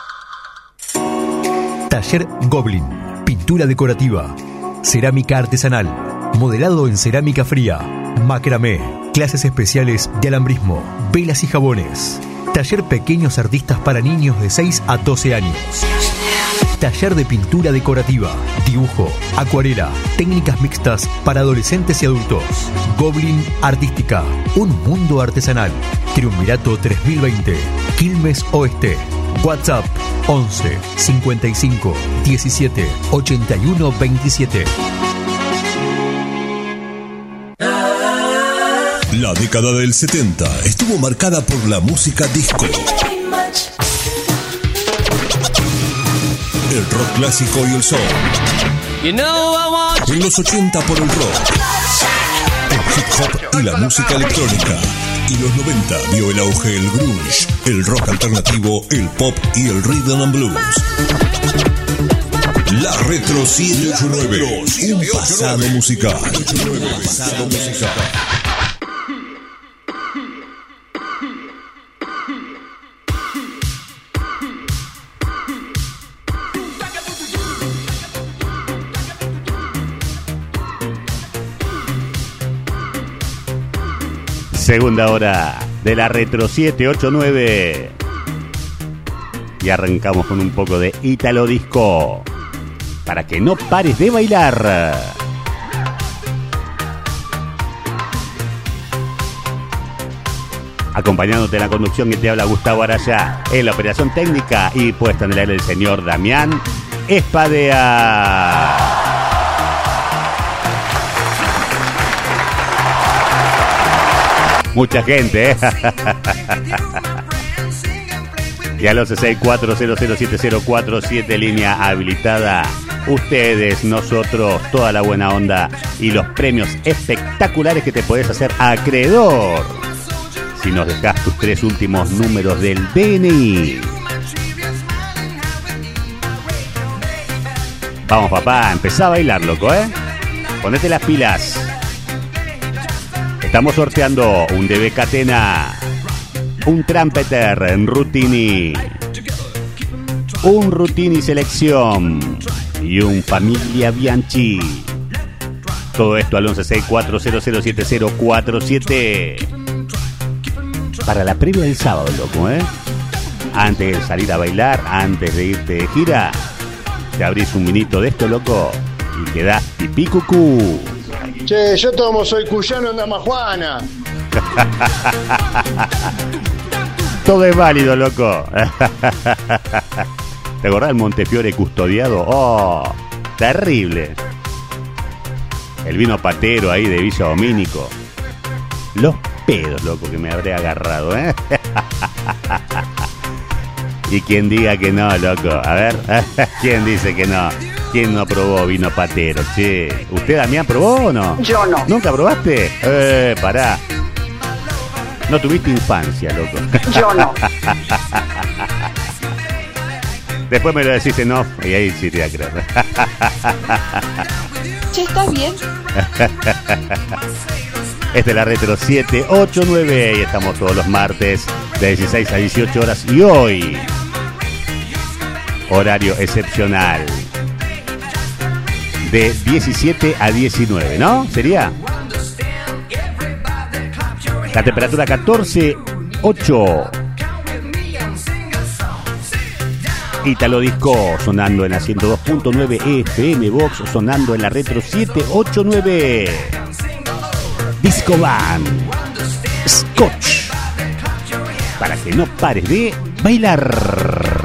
Speaker 17: Taller Goblin. Pintura decorativa. Cerámica artesanal. Modelado en cerámica fría. Macramé. Clases especiales de alambrismo. Velas y jabones. Taller Pequeños Artistas para niños de seis a doce años. Taller de pintura decorativa, dibujo, acuarela, técnicas mixtas para adolescentes y adultos. Goblin Artística, un mundo artesanal. Triunvirato tres mil veinte, Quilmes Oeste. WhatsApp once cincuenta y cinco diecisiete ochenta y uno veintisiete.
Speaker 1: La década del setenta estuvo marcada por la música disco. El rock clásico y el soul.
Speaker 2: You know I want
Speaker 1: En los ochenta por el rock, el hip hop y la música electrónica. Y los noventa vio el auge del grunge, el rock alternativo, el pop y el rhythm and blues. La Retro setecientos ochenta y nueve, un pasado musical. Un pasado musical.
Speaker 6: Segunda hora de la Retro setecientos ochenta y nueve. Y arrancamos con un poco de Italo Disco. Para que no pares de bailar. Acompañándote en la conducción que te habla Gustavo Araya. En la operación técnica y puesta en el aire el señor Damián Espadea. Mucha gente, ¿eh? Y al once sesenta y cuatro cero cero siete cero cuatro siete, línea habilitada. Ustedes, nosotros, toda la buena onda y los premios espectaculares que te podés hacer acreedor si nos dejás tus tres últimos números del D N I. Vamos, papá, empezá a bailar, loco, ¿eh? Ponete las pilas. Estamos sorteando un D B Catena, un Trumpeter en Rutini, un Rutini Selección y un Familia Bianchi. Todo esto al once sesenta y cuatro cero cero siete cero cuatro siete. Para la previa del sábado, loco, ¿eh? Antes de salir a bailar, antes de irte de gira, te abrís un vinito de esto, loco, y quedás pipí cucú.
Speaker 7: Che, yo tomo, soy cuyano en Damajuana.
Speaker 6: Todo es válido, loco. ¿Te acordás del Montefiore custodiado? Oh, terrible. El vino patero ahí de Villa Domínico. Los pedos, loco, que me habré agarrado, ¿eh? Y quien diga que no, loco. A ver, ¿quién dice que no? ¿Quién no probó vino patero, che? ¿Usted, Damián, probó o no?
Speaker 14: Yo no.
Speaker 6: ¿Nunca probaste? Eh, pará. No tuviste infancia, loco.
Speaker 14: Yo no.
Speaker 6: Después me lo decís en off y ahí sí te voy a creer.
Speaker 14: Che, ¿está bien?
Speaker 6: Esta es la Retro setecientos ochenta y nueve y estamos todos los martes de dieciséis a dieciocho horas. Y hoy, horario excepcional, de diecisiete a diecinueve, ¿no? ¿Sería? La temperatura catorce ocho. Italo Disco sonando en la ciento dos punto nueve F M, Box sonando en la Retro setecientos ochenta y nueve. Disco Band, Scotch, para que no pares de bailar.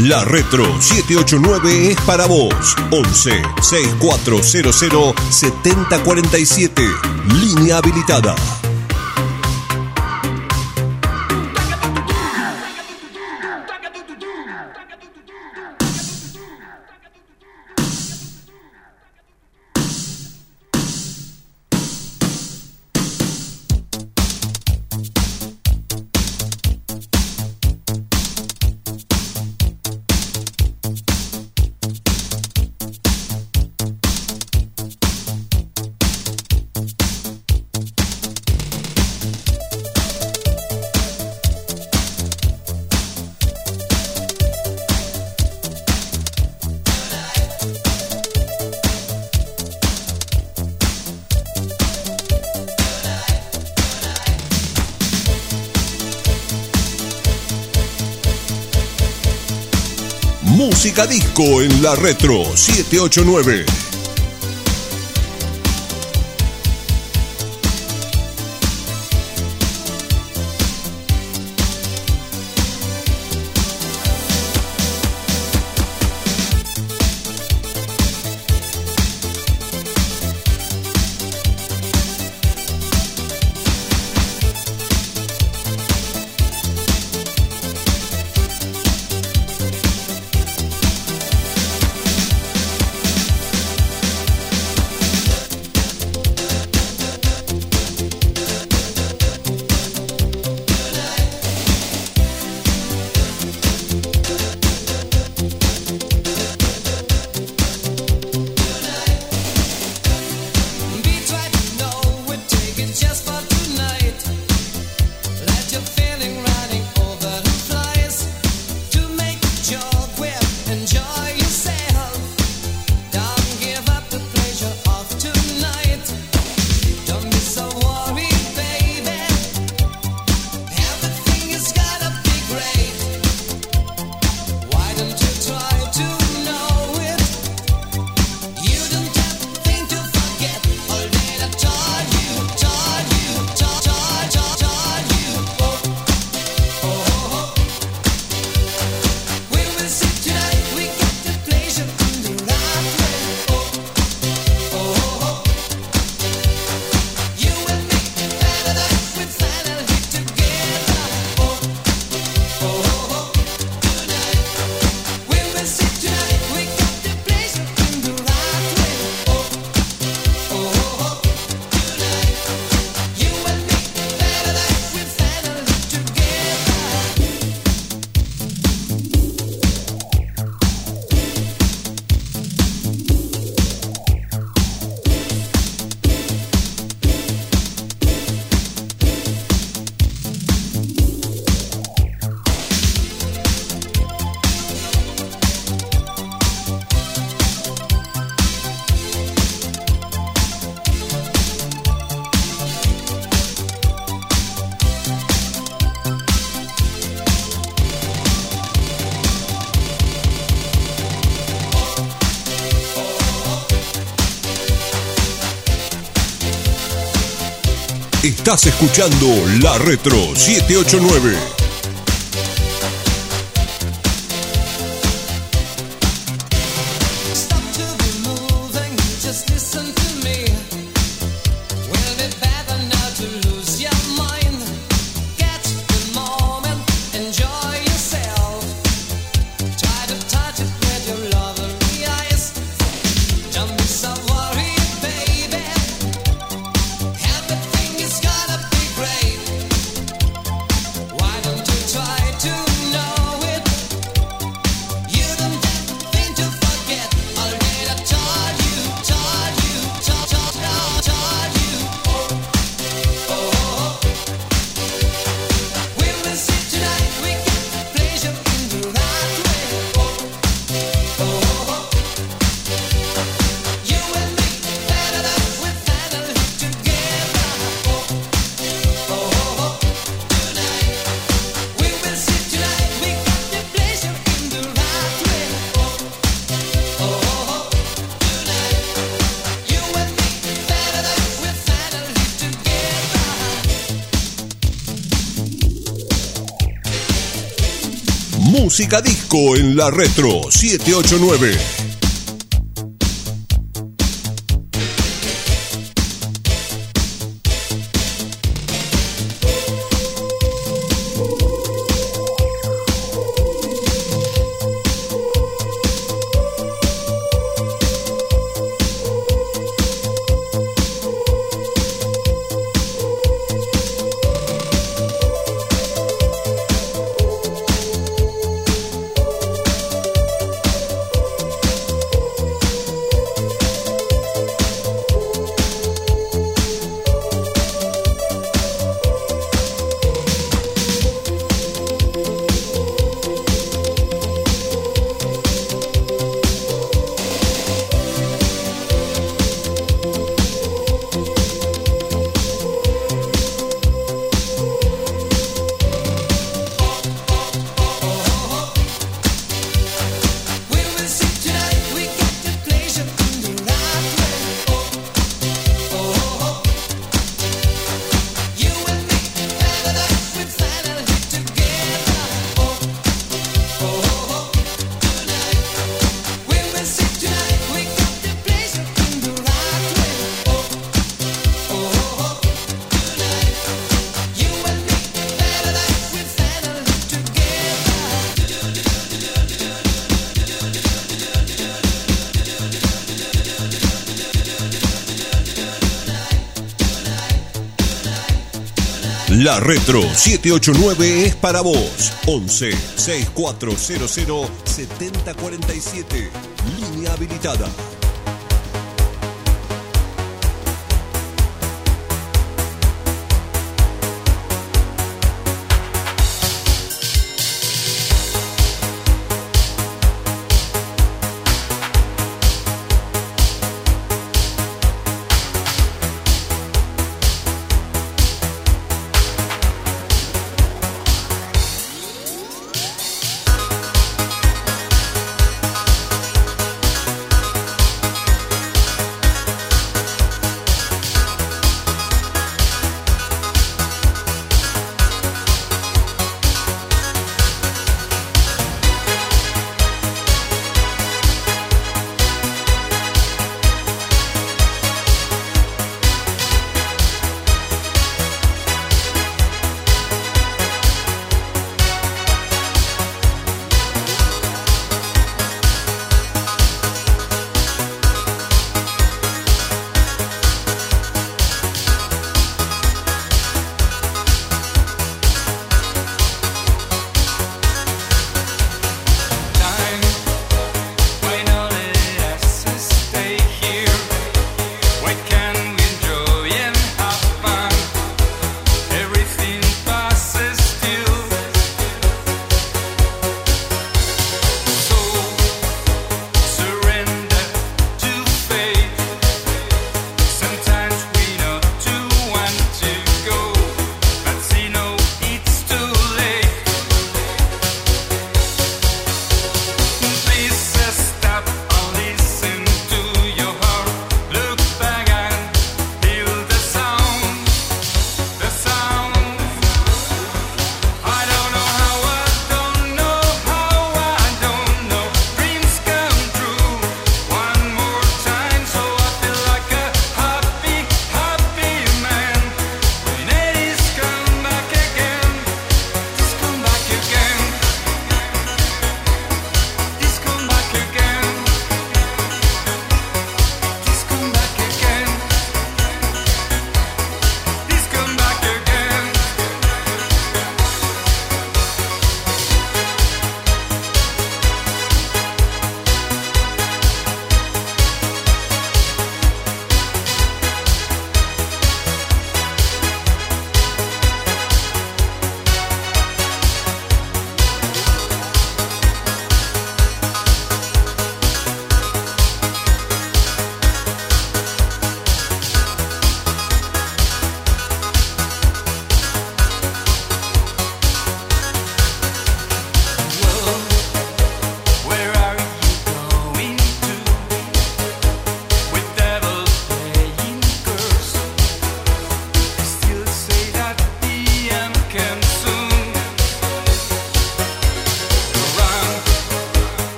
Speaker 1: La Retro siete ocho nueve es para vos. once sesenta y cuatro cero cero setenta cuarenta y siete. Línea habilitada. Música disco en la Retro siete ocho nueve. Estás escuchando La Retro siete ocho nueve.
Speaker 16: Why don't
Speaker 1: música disco en la Retro siete ocho nueve. La Retro siete ocho nueve es para vos. once sesenta y cuatro cero cero setenta cuarenta y siete. Línea habilitada.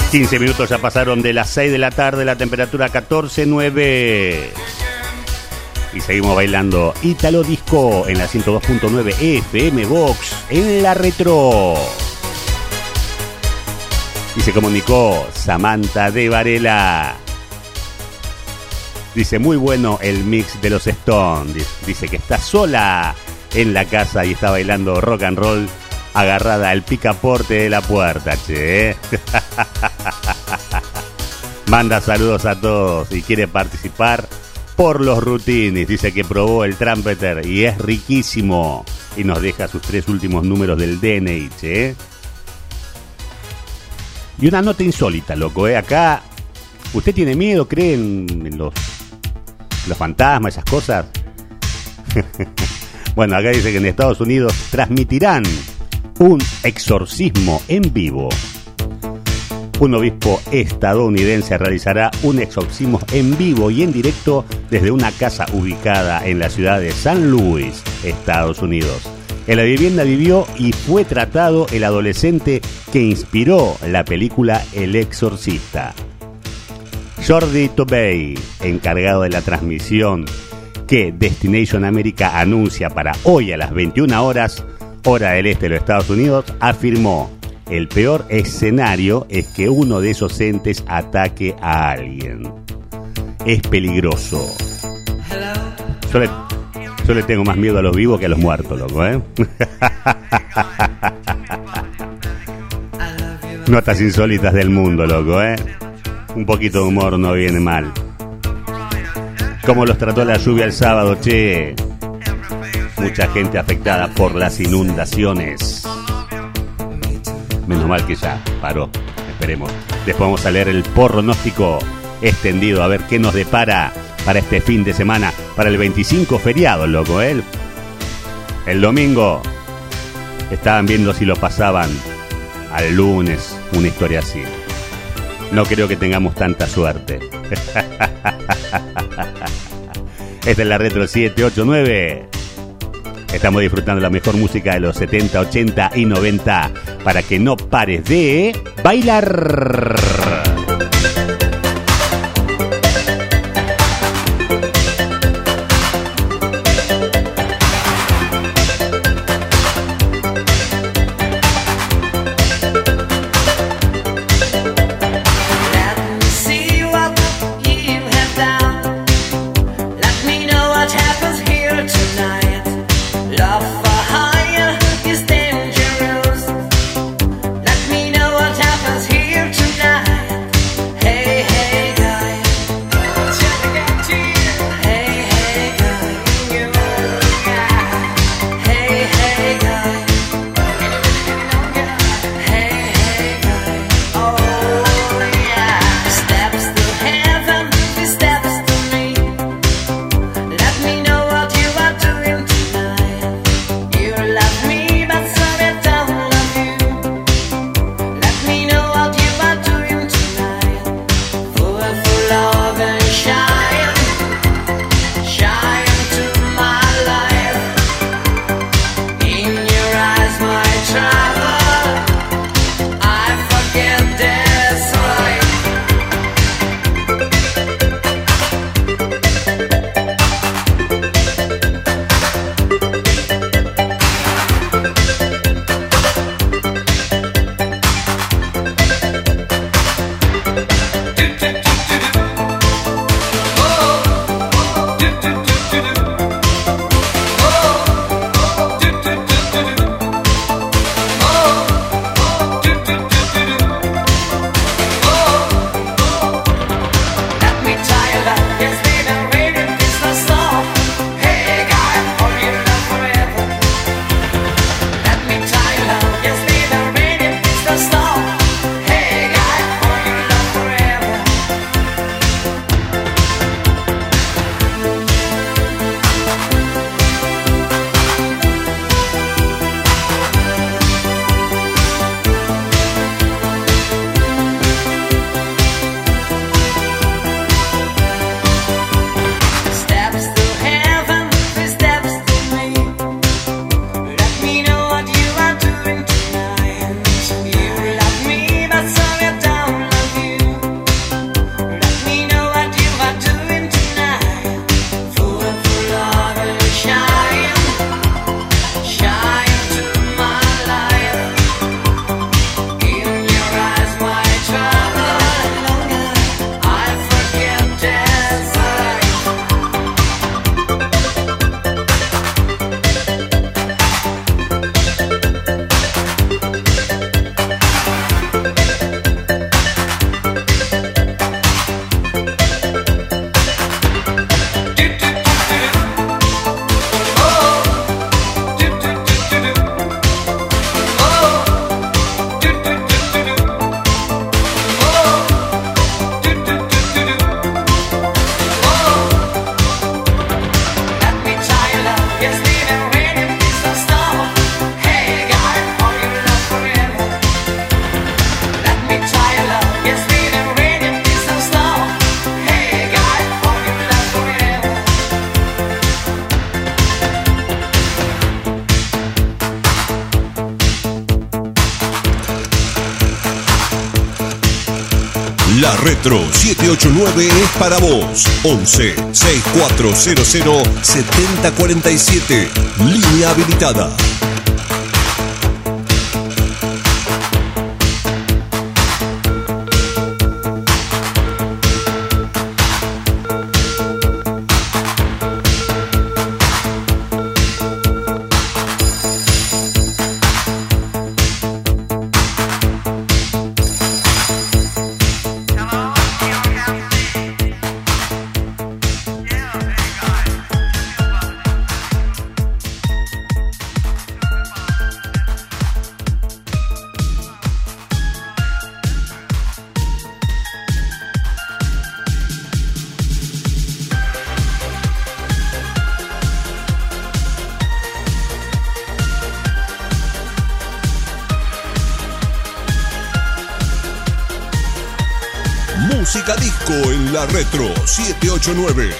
Speaker 6: quince minutos ya pasaron de las seis de la tarde, la temperatura catorce nueve. Y seguimos bailando Italo Disco en la ciento dos punto nueve F M Box en la retro. Y se comunicó Samantha de Varela. Dice, muy bueno el mix de los Stones. Dice que está sola en la casa y está bailando rock and roll agarrada al picaporte de la puerta, che. Manda saludos a todos y quiere participar por los Rutinis. Dice que probó el Trumpeter y es riquísimo. Y nos deja sus tres últimos números del D N I, che. Y una nota insólita, loco, ¿eh? Acá, ¿usted tiene miedo? ¿Cree en, en los, los fantasmas, esas cosas? Bueno, acá dice que en Estados Unidos transmitirán un exorcismo en vivo. Un obispo estadounidense realizará un exorcismo en vivo y en directo desde una casa ubicada en la ciudad de San Luis, Estados Unidos. En la vivienda vivió y fue tratado el adolescente que inspiró la película El Exorcista. Jordi Tobey, encargado de la transmisión que Destination America anuncia para hoy a las veintiuna horas, hora del este de los Estados Unidos, afirmó: el peor escenario es que uno de esos entes ataque a alguien. Es peligroso. Yo le, yo le tengo más miedo a los vivos que a los muertos, loco, ¿eh? Notas insólitas del mundo, loco, ¿eh? Un poquito de humor no viene mal. ¿Cómo los trató la lluvia el sábado, che? Mucha gente afectada por las inundaciones. Menos mal que ya paró, esperemos. Después vamos a leer el pronóstico extendido, a ver qué nos depara para este fin de semana, para el veinticinco feriado, loco, ¿eh? El domingo estaban viendo si lo pasaban al lunes, una historia así. No creo que tengamos tanta suerte. Esta es la Retro siete ocho nueve. Estamos disfrutando la mejor música de los setenta, ochenta y noventa para que no pares de bailar.
Speaker 16: Here tonight.
Speaker 1: La Retro siete ocho nueve es para vos. once sesenta y cuatro cero cero setenta cuarenta y siete. Línea habilitada. Música disco en La Retro siete ocho nueve.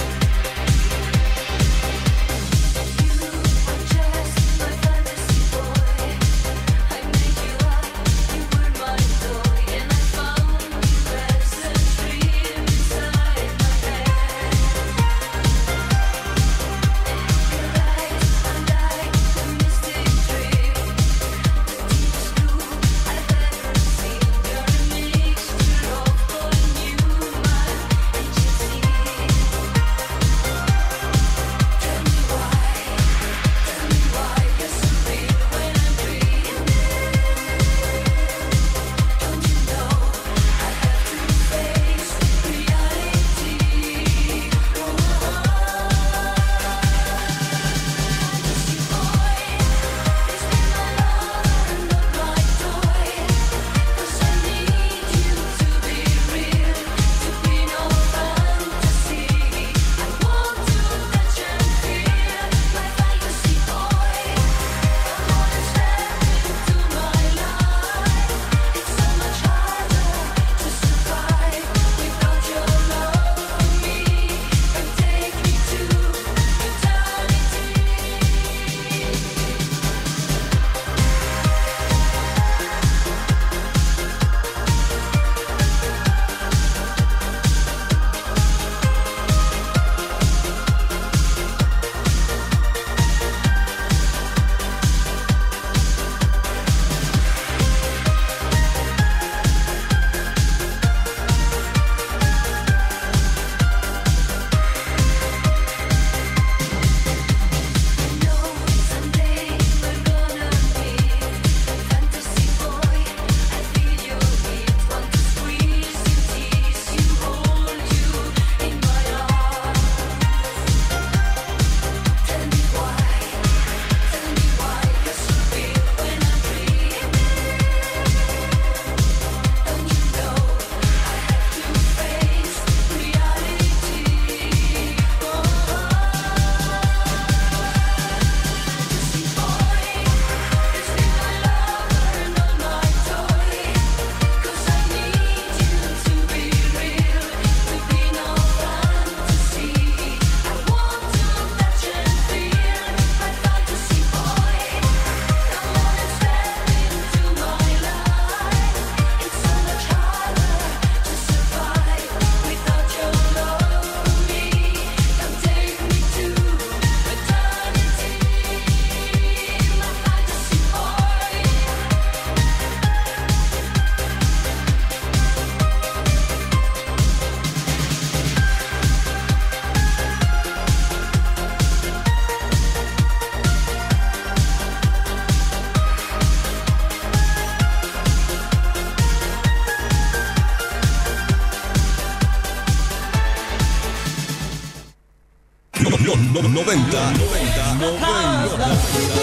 Speaker 1: noventa, noventa, noventa.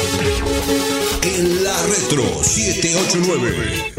Speaker 1: En La Retro siete ocho nueve.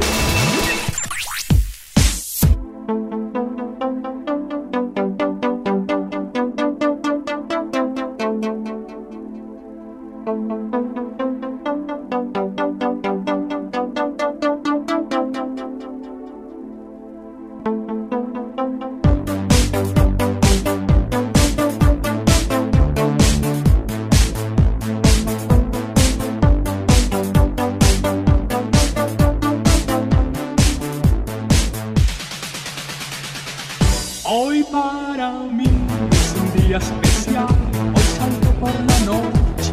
Speaker 19: Para mí es un día especial, hoy salto por la noche.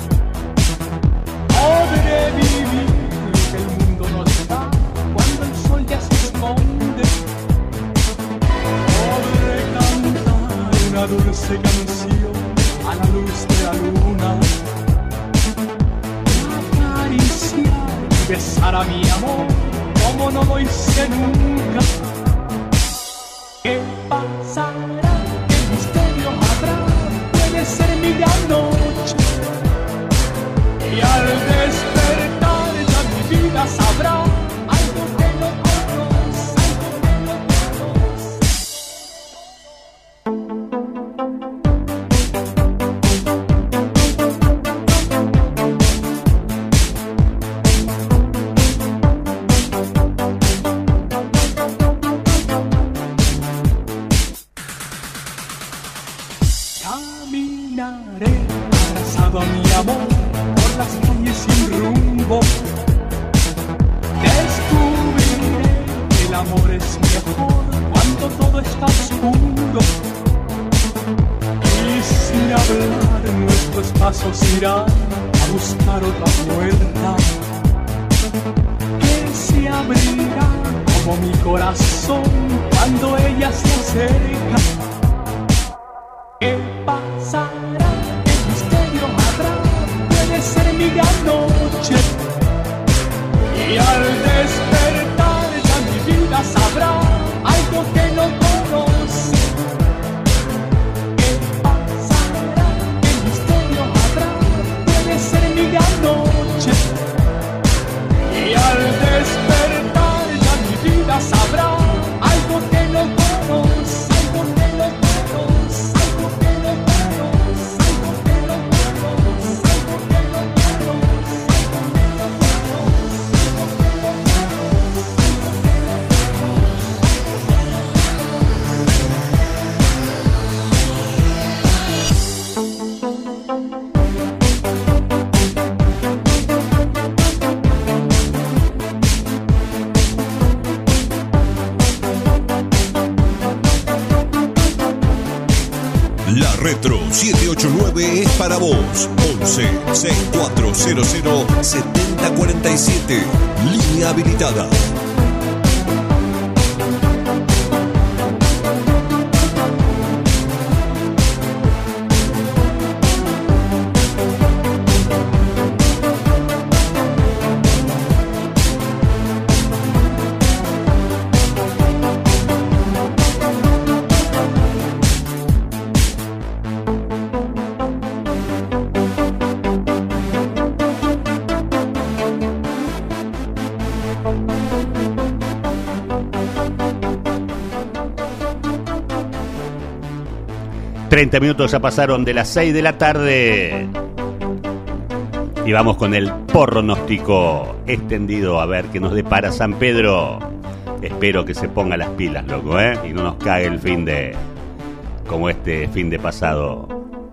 Speaker 19: Podré vivir lo que el mundo nos da cuando el sol ya se esconde. Podré cantar una dulce canción a la luz de la luna. Acariciar y besar a mi amor como no lo hice nunca. ¿Qué pasará? ¿Qué misterio habrá? Puede ser mi gran noche. Y al despertar ya mi vida sabrá algo que no conoce, algo que no conoce. Caminaré abrazado a mi amor por las calles sin rumbo. Descubriré que el amor es mejor cuando todo está oscuro. Y sin hablar nuestros pasos irán a buscar otra puerta que se abrirá como mi corazón cuando ella se acerca. ¿Qué pasará? ¿Qué misterio habrá? Puede ser mi gran noche. Y al despertar ya mi vida sabrá algo que no conoce. ¿Qué pasará? ¿Qué misterio habrá? Puede ser mi gran noche. Y al despertar ya mi vida sabrá algo que no conoce. Algo que no conoce. Algo que no conoce. Algo que no conoce. Algo que no
Speaker 1: La Retro siete ocho nueve es para vos. once, sesenta y cuatro cero cero, setenta cuarenta y siete. Línea habilitada.
Speaker 6: treinta minutos ya pasaron de las seis de la tarde. Y vamos con el pronóstico extendido a ver qué nos depara San Pedro. Espero que se ponga las pilas, loco, ¿eh? Y no nos cague el fin de... como este fin de pasado.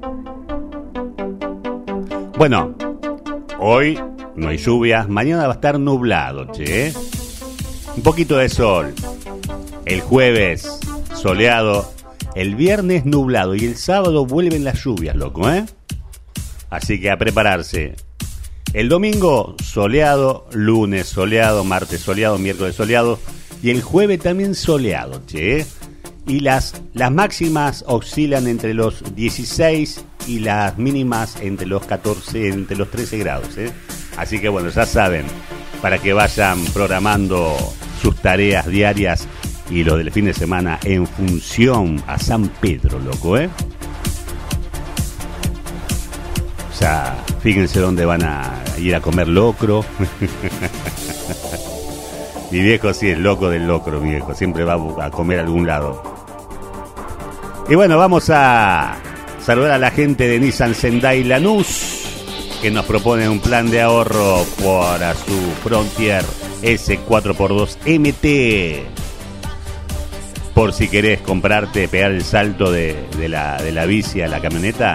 Speaker 6: Bueno, hoy no hay lluvias. Mañana va a estar nublado, che, ¿eh? Un poquito de sol. El jueves, soleado. El viernes nublado y el sábado vuelven las lluvias, loco, ¿eh? Así que a prepararse. El domingo soleado, lunes soleado, martes soleado, miércoles soleado y el jueves también soleado, che. Y las, las máximas oscilan entre los dieciséis y las mínimas entre los catorce, entre los trece grados, ¿eh? Así que bueno, ya saben, para que vayan programando sus tareas diarias y lo del fin de semana en función a San Pedro, loco, ¿eh? O sea, fíjense dónde van a ir a comer locro. Mi viejo sí es loco del locro, mi viejo. Siempre va a comer a algún lado. Y bueno, vamos a saludar a la gente de Nissan Sendai Lanús, que nos propone un plan de ahorro para su Frontier S cuatro por dos M T. Por si querés comprarte, pegar el salto de, de, la, de la bici a la camioneta.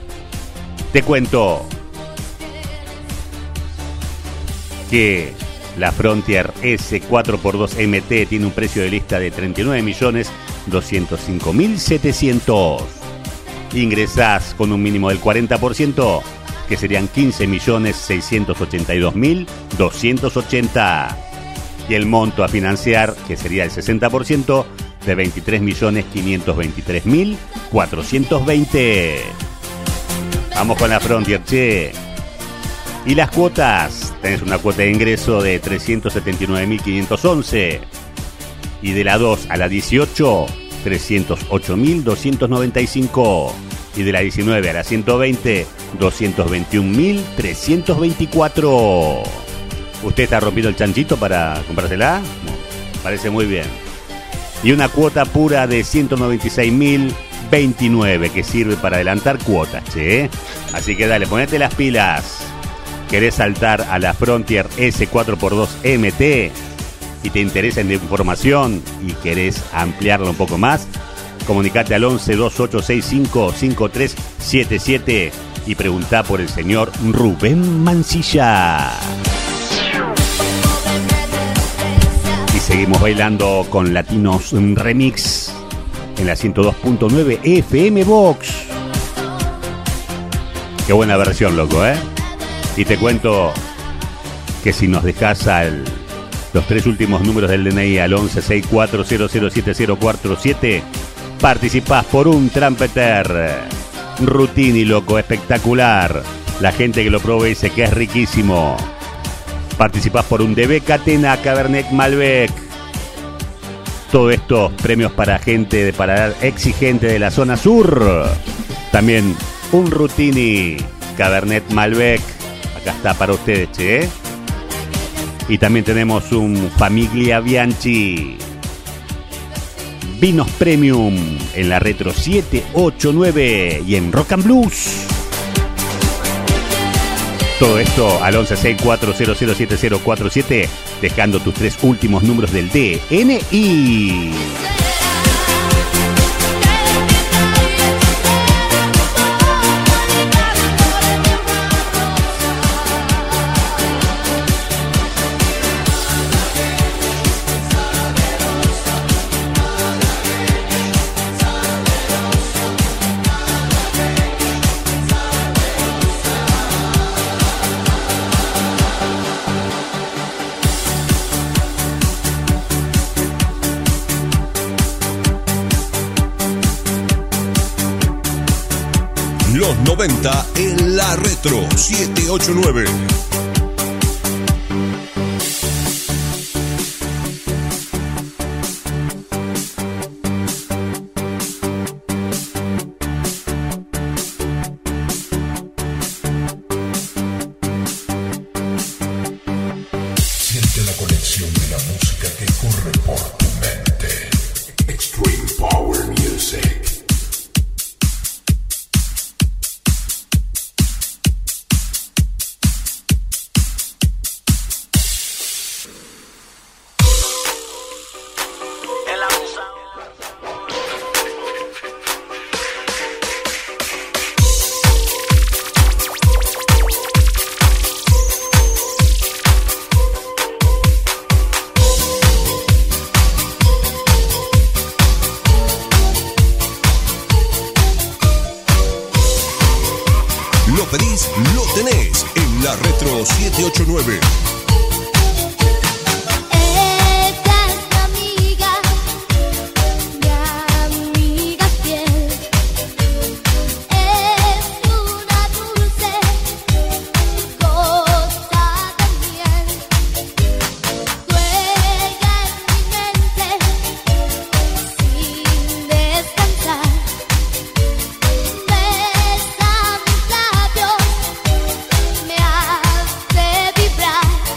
Speaker 6: Te cuento que La Frontier ese cuatro por dos M T tiene un precio de lista de treinta y nueve millones doscientos cinco mil setecientos. Ingresás con un mínimo del cuarenta por ciento, que serían quince millones seiscientos ochenta y dos mil doscientos ochenta. Y el monto a financiar, que sería el sesenta por ciento, de veintitrés millones quinientos veintitrés mil cuatrocientos veinte. Vamos con la Frontier, che. Y las cuotas, tenés una cuota de ingreso de trescientos setenta y nueve mil quinientos once. Y de la dos a la dieciocho, trescientos ocho mil doscientos noventa y cinco. Y de la diecinueve a la ciento veinte, doscientos veintiún mil trescientos veinticuatro. ¿Usted está rompiendo el chanchito para comprársela? No, parece muy bien. Y una cuota pura de ciento noventa y seis mil veintinueve, que sirve para adelantar cuotas, che. Así que dale, ponete las pilas. ¿Querés saltar a la Frontier ese cuatro por dos M T y te interesa en la información y querés ampliarla un poco más? Comunicate al once veintiocho sesenta y cinco cincuenta y tres setenta y siete y preguntá por el señor Rubén Mancilla. Y seguimos bailando con Latinos Remix en la ciento dos punto nueve F M Box. Qué buena versión, loco, ¿eh? Y te cuento que si nos dejas al, los tres últimos números del D N I al once sesenta y cuatro cero cero siete cero cuatro siete, participás por un Trumpeter Rutini, loco, espectacular. La gente que lo prueba dice que es riquísimo. Participás por un D B Catena Cabernet Malbec. Todo esto premios para gente de paladar exigente de la zona sur. También un Rutini Cabernet Malbec. Acá está para ustedes, che. Y también tenemos un Famiglia Bianchi Vinos Premium en la Retro siete ocho nueve y en Rock and Blues. Todo esto al once sesenta y cuatro cero cero siete cero cuatro siete, dejando tus tres últimos números del D N I.
Speaker 1: Los noventa en la Retro siete ocho nueve.
Speaker 18: Siente la conexión de la música que corre por tu mente. Extreme Power Music.
Speaker 1: Lo pedís, lo tenés en la Retro siete ocho nueve.
Speaker 9: Me hace vibrar.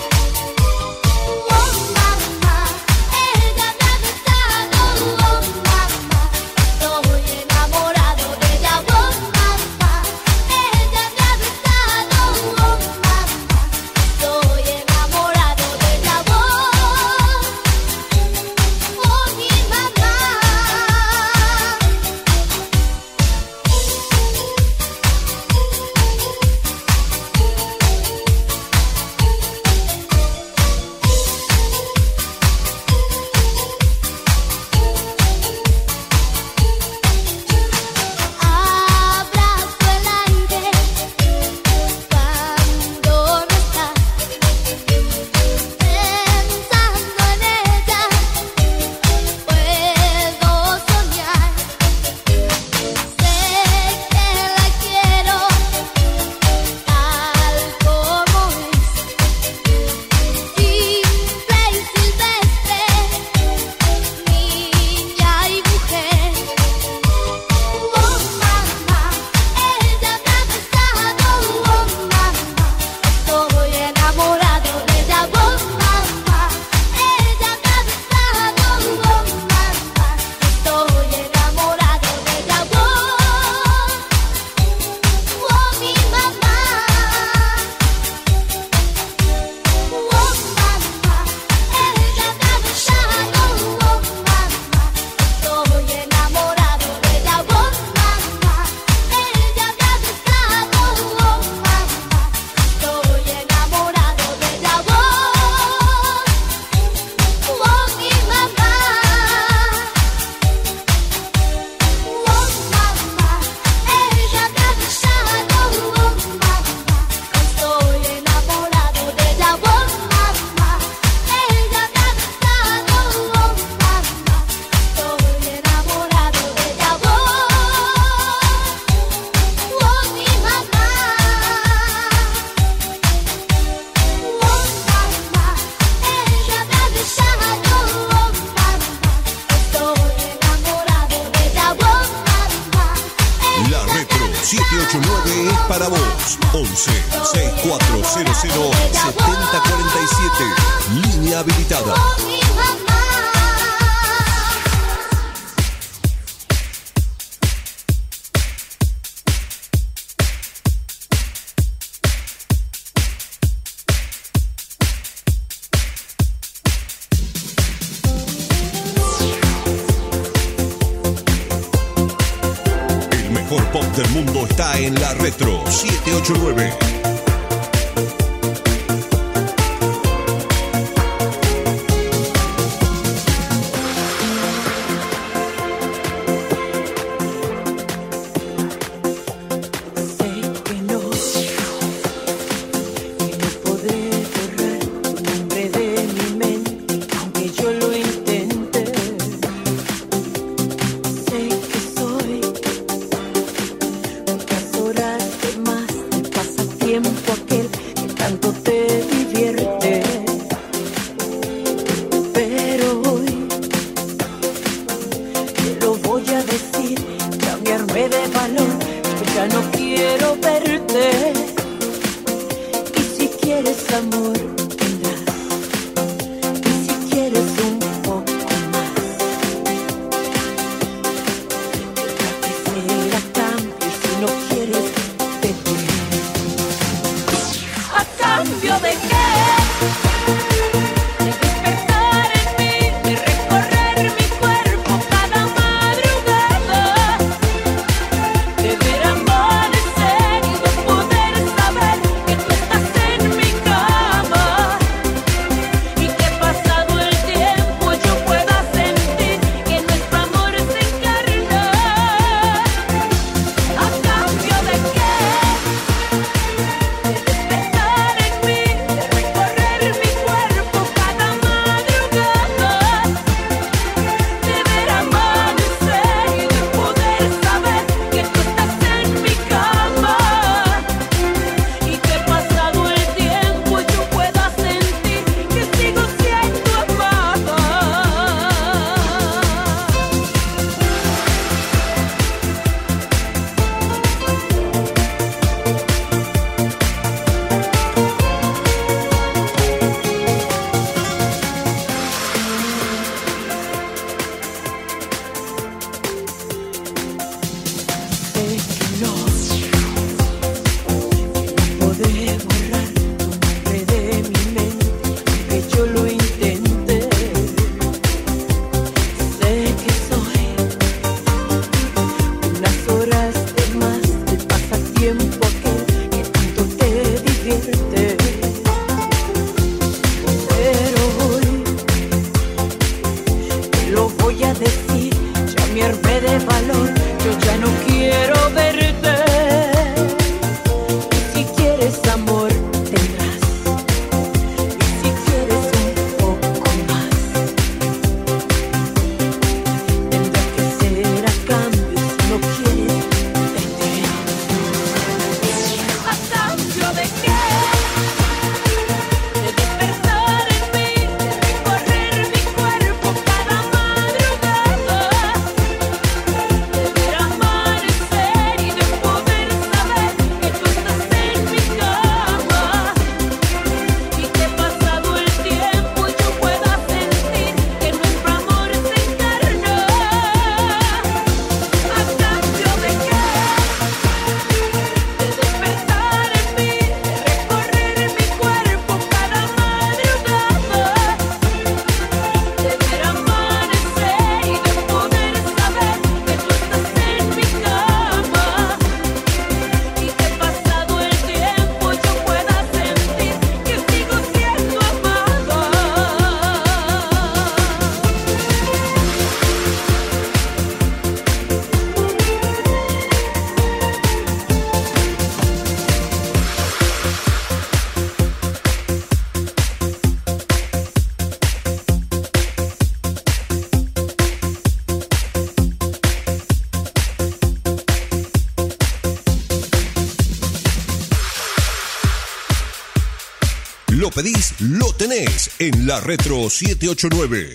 Speaker 1: para vos. once sesenta y cuatro cero cero setenta cuarenta y siete. Línea habilitada. El mejor pop del mundo está en la Retro siete ocho nueve. Lo pedís, lo tenés en la Retro siete ocho nueve.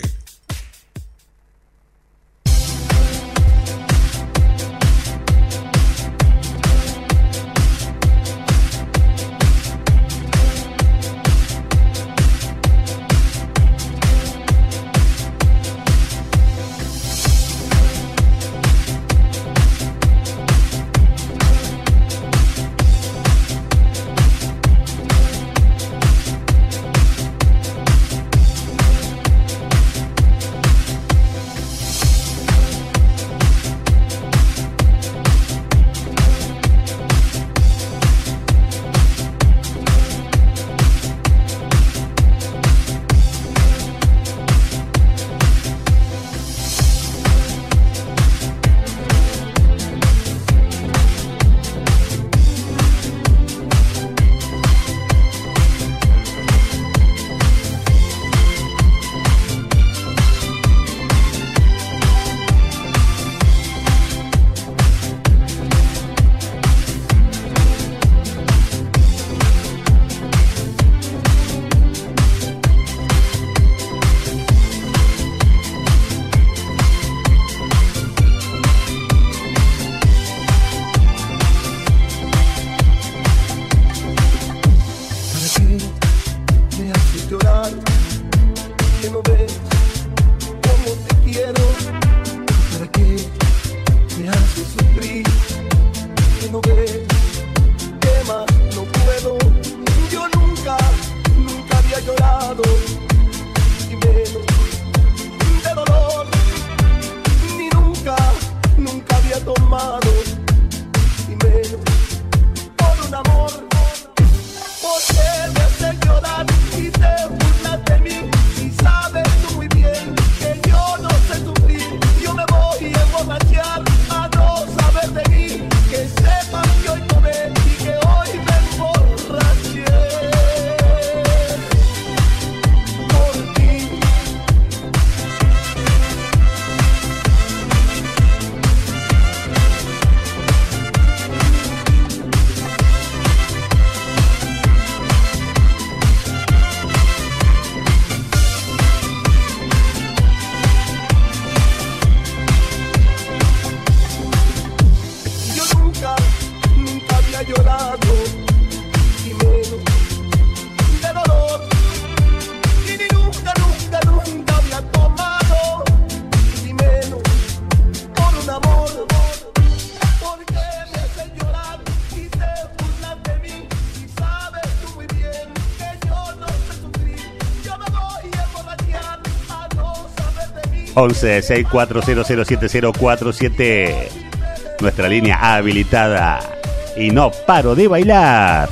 Speaker 10: amado, y menos por un amor. Porque me hace llorar y te burlas de mí, y sabes tú muy bien que yo no sé sufrir. Yo me voy a emborrachar a no saber de mí, que sepan que hoy tomé y que hoy me emborraché por ti. Yo nunca, nunca había llorado, y menos de dolor, y ni nunca, nunca, nunca había tomado, y menos por un amor. Porque me hace llorar y te burlas de mí, y sabes tú muy bien que yo no sé sufrir. Yo me voy a emborrachar a no saber de mí.
Speaker 6: once sesenta y cuatro cero cero siete cero cuatro siete, nuestra línea habilitada. Y no paro de bailar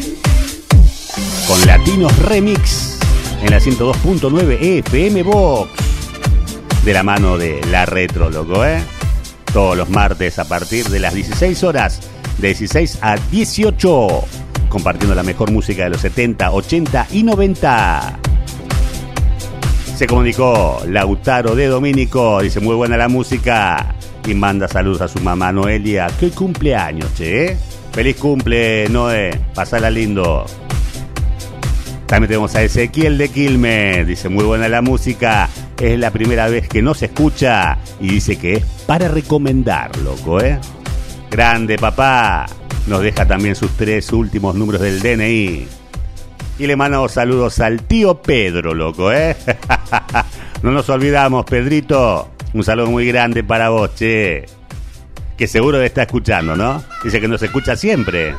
Speaker 6: con Latinos Remix en la ciento dos punto nueve F M Box, de la mano de La Retro, loco, ¿eh? Todos los martes a partir de las dieciséis horas, de dieciséis a dieciocho, compartiendo la mejor música de los setenta, ochenta y noventa. Se comunicó Lautaro de Domínico, dice muy buena la música, y manda saludos a su mamá Noelia, que hoy cumpleaños, che. Feliz cumple, Noé, pasala lindo. También tenemos a Ezequiel de Quilmes, dice muy buena la música, es la primera vez que nos escucha, y dice que es para recomendar, loco, ¿eh? Grande, papá. Nos deja también sus tres últimos números del D N I. Y le mandamos saludos al tío Pedro, loco, ¿eh? No nos olvidamos, Pedrito. Un saludo muy grande para vos, che. Que seguro te está escuchando, ¿no? Dice que nos escucha siempre.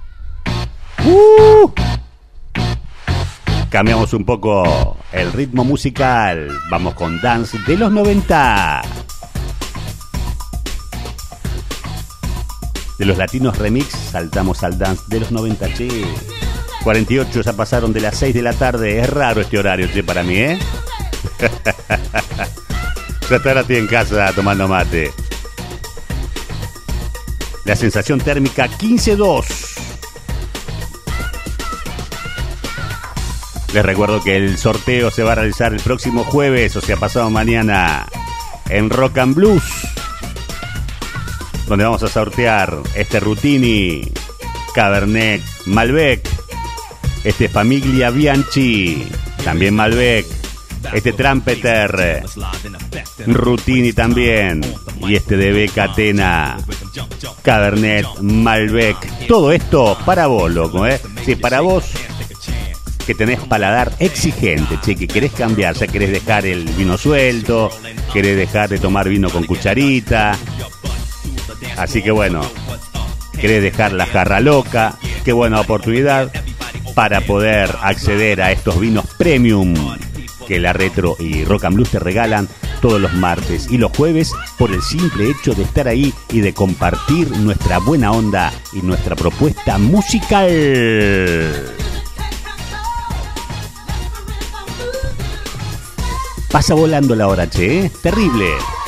Speaker 6: ¡Uh! Cambiamos un poco el ritmo musical. Vamos con dance de los noventa. De los Latinos Remix saltamos al dance de los noventa, che. cuarenta y ocho ya pasaron de las seis de la tarde. Es raro este horario, che, para mí, ¿eh? Ya hasta ahora estoy en casa tomando mate. La sensación térmica quince dos. Les recuerdo que el sorteo se va a realizar el próximo jueves, o sea, pasado mañana, en Rock and Blues, donde vamos a sortear este Rutini, Cabernet Malbec, este Famiglia Bianchi, también Malbec, este Trumpeter Rutini también, y este de Becatena Cabernet Malbec. Todo esto para vos, loco, ¿eh? Sí, para vos que tenés paladar exigente, che, que querés cambiar, ya querés dejar el vino suelto, querés dejar de tomar vino con cucharita. Así que bueno, querés dejar la jarra loca. Qué buena oportunidad para poder acceder a estos vinos premium que La Retro y Rock and Blues te regalan todos los martes y los jueves, por el simple hecho de estar ahí y de compartir nuestra buena onda y nuestra propuesta musical. Pasa volando la hora, che, ¿eh? Terrible.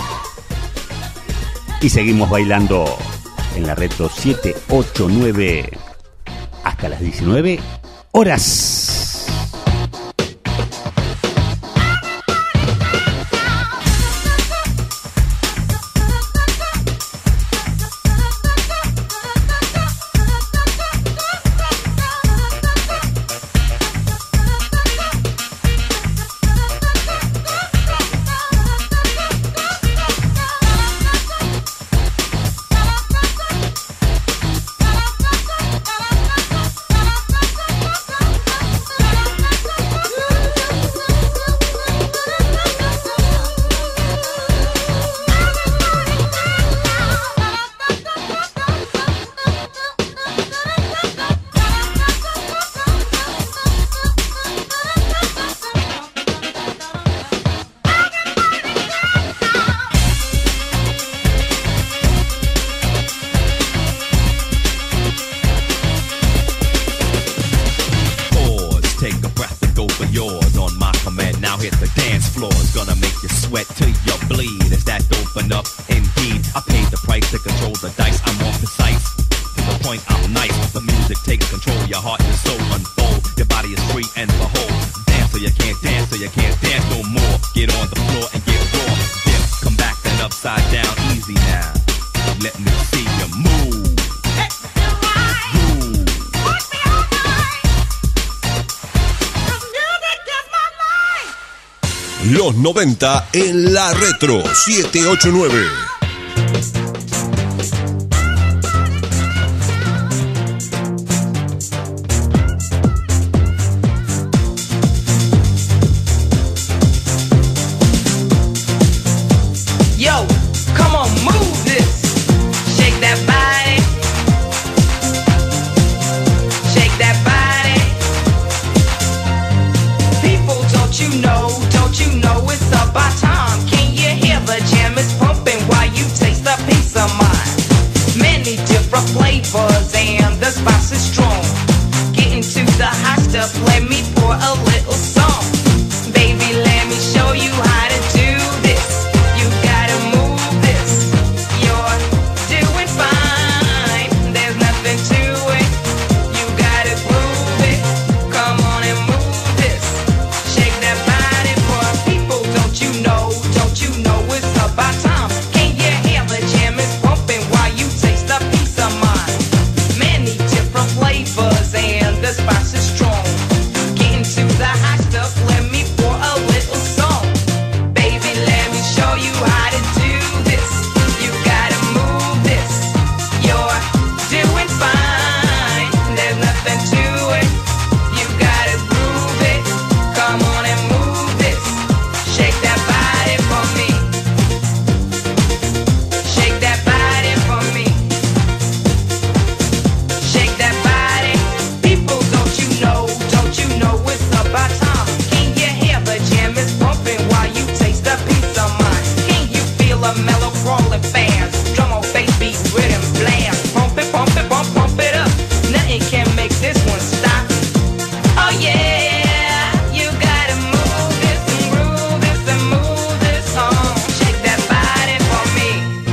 Speaker 6: Y seguimos bailando en La Retro siete ocho nueve hasta las diecinueve horas.
Speaker 20: gonna make you sweat till you bleed. Is that open up? Indeed, I paid the price to control the dice. I'm more precise. To the point, I'm nice. The music takes control. Your heart and soul unfold. Your body is free and behold. Dance so you can't dance, so you can't dance no more. Get on the floor and get raw. Dip, come back and upside down. Easy now. Let me see you move.
Speaker 1: Los noventa en la Retro siete ocho nueve.
Speaker 16: Yo, come on, move this. Shake that body. Shake that body. People, don't you know, don't you know it's about time? Can you hear the jam is pumping while you taste a piece of mine? Many different flavors and the spice is strong. Getting to the hot stuff, let me pour a little song. Baby, let me show you how to do this. You gotta move this. You're doing fine. There's nothing to it. You gotta groove it. Come on and move this. Shake that body for people. Don't you know? Don't you know it's about time? Can you hear the jam is pumping while you taste a piece of mine? Many different flavors and the spice is strong. Getting to the hot stuff, let me pour a little song. Baby, let me show you how to do this. You gotta move this. You're doing fine. There's nothing to it. You gotta groove it. Come on and move this. Shake that body for me. Shake that body for me. Shake that body. People, don't you know, don't you know it's about time? Can you hear the jam is pumping while you taste a piece of mine? Can you feel a mellow crawling fast? Drum on bass beat, rhythm blast. Pump it, pump it, pump, pump it up. Nothing can make this one stop. Oh yeah, you gotta move this and groove this and move this on. Shake that body for me.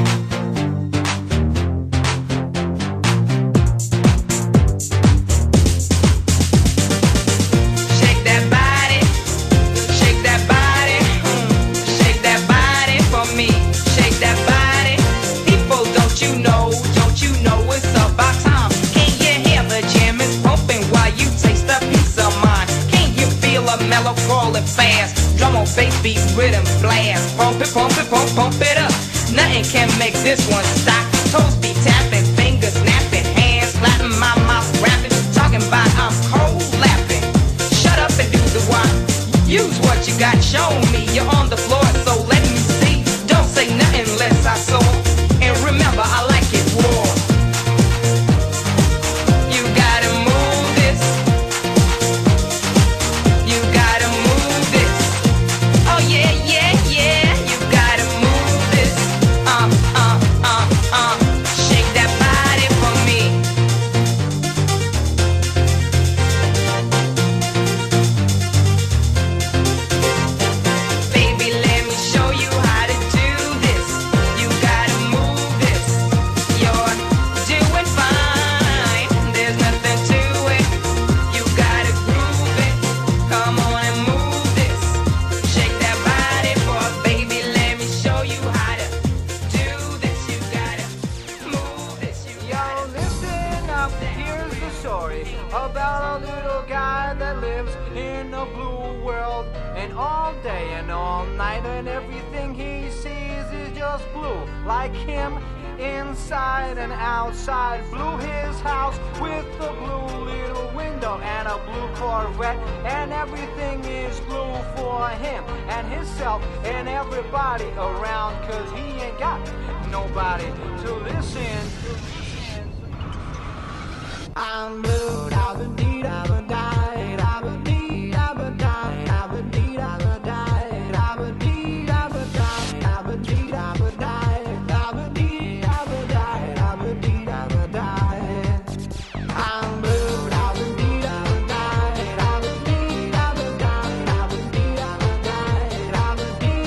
Speaker 16: Shake that body, shake that body, mm. Shake that body for me. Shake that body. People, don't you know, don't you know it's about time? Can you hear the jam is pumping while you taste a piece of mine? Can you feel a mellow crawling fast? Drum on bass beat, rhythm blast. Pump it, pump it, pump, pump it up. Nothing can make this one stop. Toes be tapping, fingers snapping, hands slapping, my mouth rapping, talking about I'm cold laughing. Shut up and do the why. Use what you got, show me you're on the floor, so let me see. Don't say nothing unless I saw. And remember, I like it raw. You gotta move this. You gotta move this. Oh yeah, yeah, yeah. You gotta move this. Uh, uh, uh, uh. Shake that body for me. Baby, let me show you how to do this. You gotta move this. You're doing fine. There's nothing to it. You gotta groove it. Come on and move this. Shake that body for baby. Let me show you how to do this. You gotta move this. You
Speaker 5: Yo, listen up, here's the story about a little guy that lives in a blue world. And all day and all night, and everything he sees is just blue. Like him, inside and outside. Blue his house with a blue little window and a blue Corvette. And everything is blue for him and himself and everybody around. Cause he ain't got nobody to listen. I'm blue, I've been deed, I've been died, I've been deed, I've been died, I've been deed, I've been died, I've been deed, I've been died, I've been deed, I've been died, I've been deed, I've been died, I've been deed, I've been died. I'm blue, I've been deed, I've been died, I've been deed, I've been died, I've been deed, I've been died, I've been deed,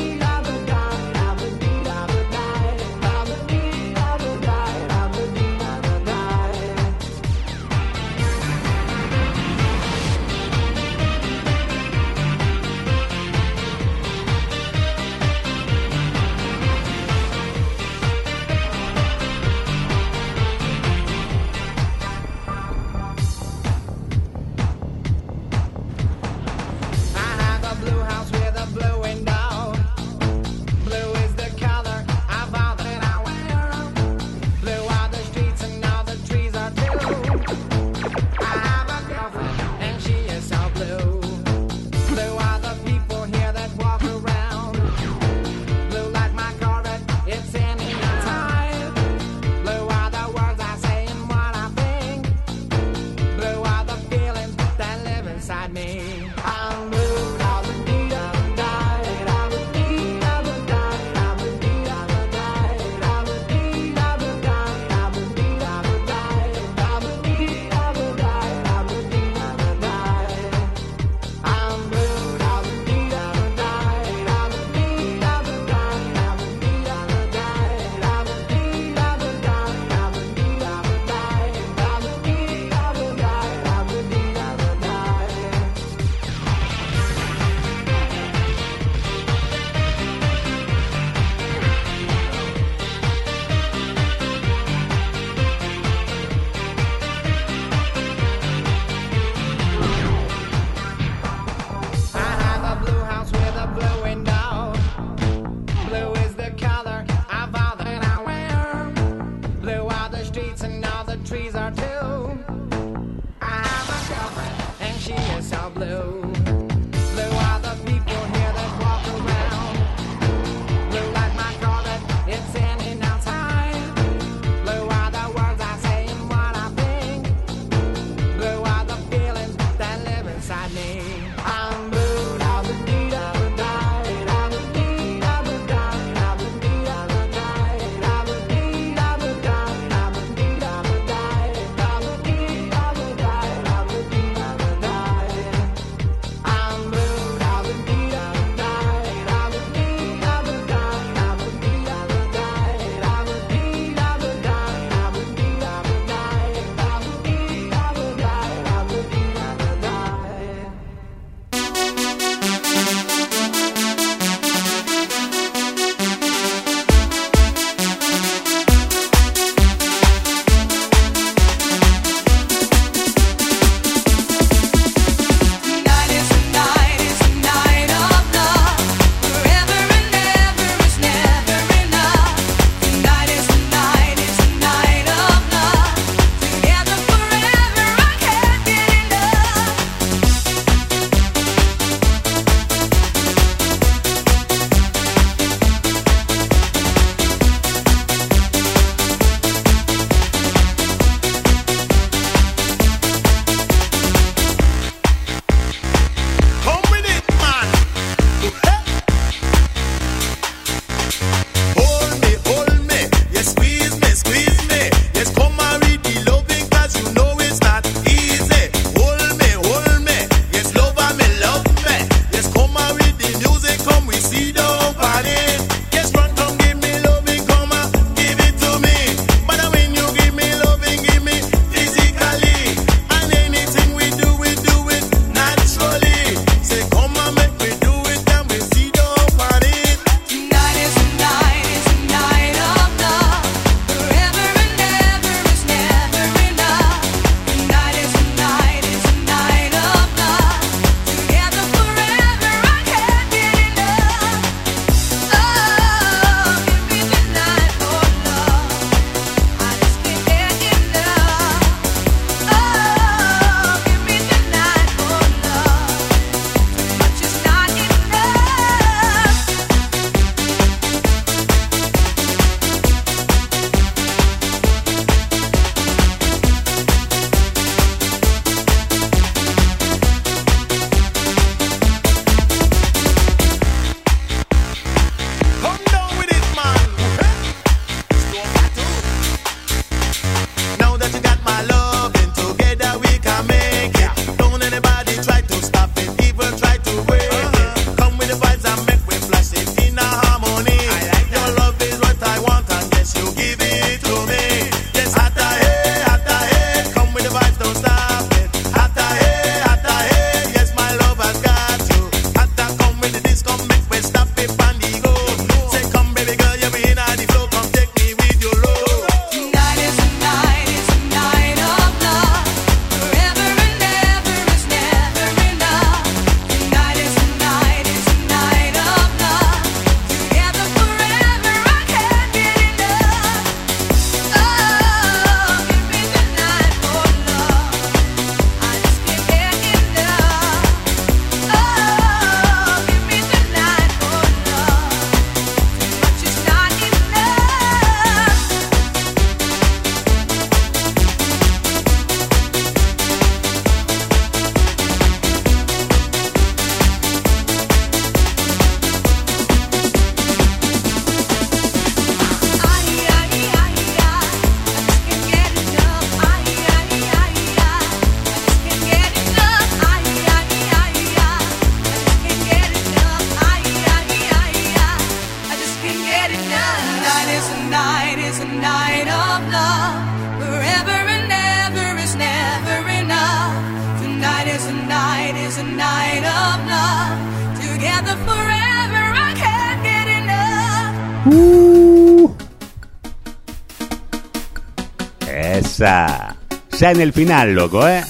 Speaker 6: Esa. Ya en el final, loco, ¿eh?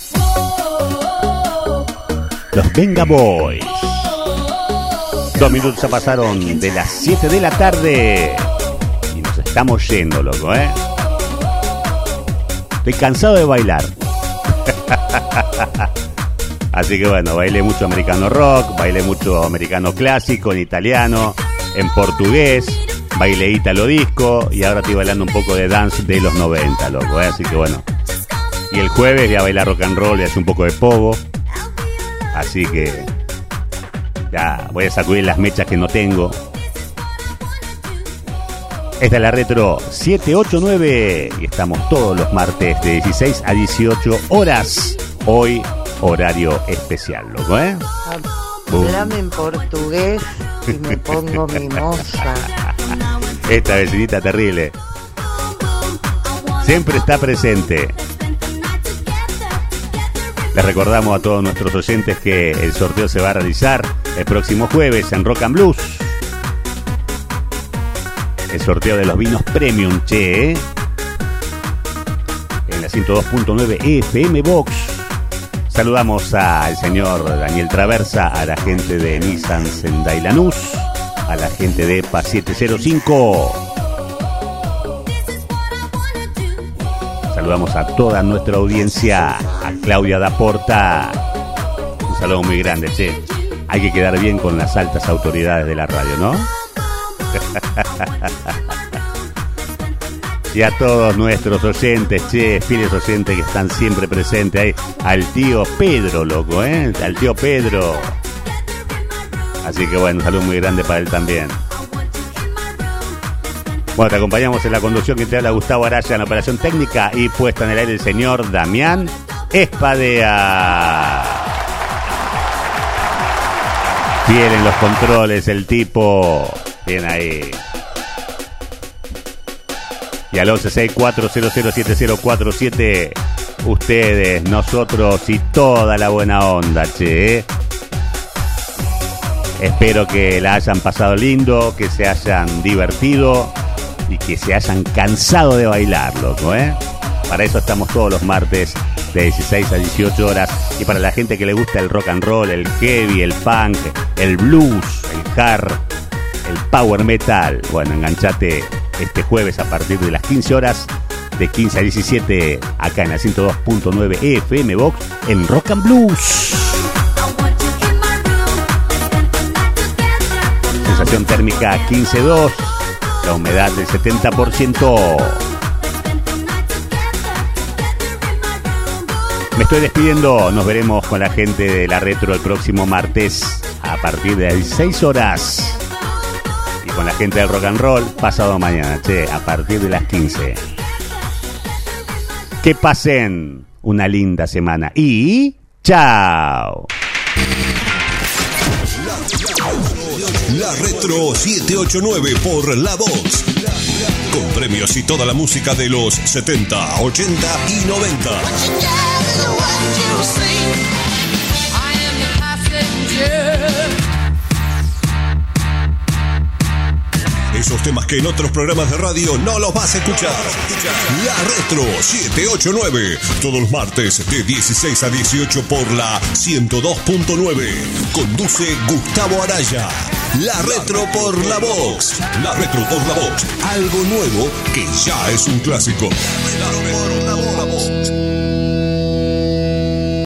Speaker 6: Los Venga Boys. Dos minutos ya pasaron de las siete de la tarde. Y nos estamos yendo, loco, ¿eh? Estoy cansado de bailar. Así que bueno, bailé mucho americano rock, bailé mucho americano clásico, en italiano, en portugués, bailé ítalo disco y ahora estoy bailando un poco de dance de los noventa, loco, ¿eh? Así que bueno. Y el jueves voy a bailar rock and roll y hacer un poco de pogo. Así que ya voy a sacudir las mechas que no tengo. Esta es la Retro siete ocho nueve y estamos todos los martes de dieciséis a dieciocho horas. Hoy, horario especial, loco, ¿eh?
Speaker 14: Hablame en portugués y me pongo mimosa.
Speaker 6: Esta vecinita terrible siempre está presente. Les recordamos a todos nuestros oyentes que el sorteo se va a realizar el próximo jueves en Rock and Blues. El sorteo de los vinos Premium, che, ¿eh? En la ciento dos punto nueve F M Box. Saludamos al señor Daniel Traversa, a la gente de Nissan Sendai Lanús, a la gente de E P A siete cero cinco. Saludamos a toda nuestra audiencia, a Claudia Daporta. Un saludo muy grande, che. Hay que quedar bien con las altas autoridades de la radio, ¿no? Y a todos nuestros oyentes, che, fieles oyentes que están siempre presentes ahí. Al tío Pedro, loco, ¿eh? Al tío Pedro. Así que bueno, un saludo muy grande para él también. Bueno, te acompañamos en la conducción que te habla Gustavo Araya, en la operación técnica y puesta en el aire el señor Damián Espadea. Fiel en los controles, el tipo. Bien ahí. Y al once sesenta y cuatro cero cero siete cero cuatro siete, ustedes, nosotros y toda la buena onda, che, ¿eh? Espero que la hayan pasado lindo, que se hayan divertido y que se hayan cansado de bailar, loco, ¿eh? Para eso estamos todos los martes de dieciséis a dieciocho horas. Y para la gente que le gusta el rock and roll, el heavy, el punk, el blues, el hard, el power metal, bueno, enganchate este jueves a partir de las quince horas, de quince a diecisiete, acá en la ciento dos punto nueve F M Box, en Rock and Blues. Sensación térmica quince dos, la humedad del setenta por ciento. Me estoy despidiendo, nos veremos con la gente de la Retro el próximo martes a partir de las dieciséis horas. Y con la gente del Rock and Roll pasado mañana, che, a partir de las quince. Que pasen una linda semana y ¡chao!
Speaker 1: La Retro siete ocho nueve por La Voz. Con premios y toda la música de los setenta, ochenta y noventa. temas que en otros programas de radio no los vas a escuchar. La Retro siete ocho nueve, todos los martes de dieciséis a dieciocho por la ciento dos punto nueve. Conduce Gustavo Araya. La Retro por la Vox. La Retro por la Vox. Algo nuevo que ya es un clásico. La Retro por la Vox.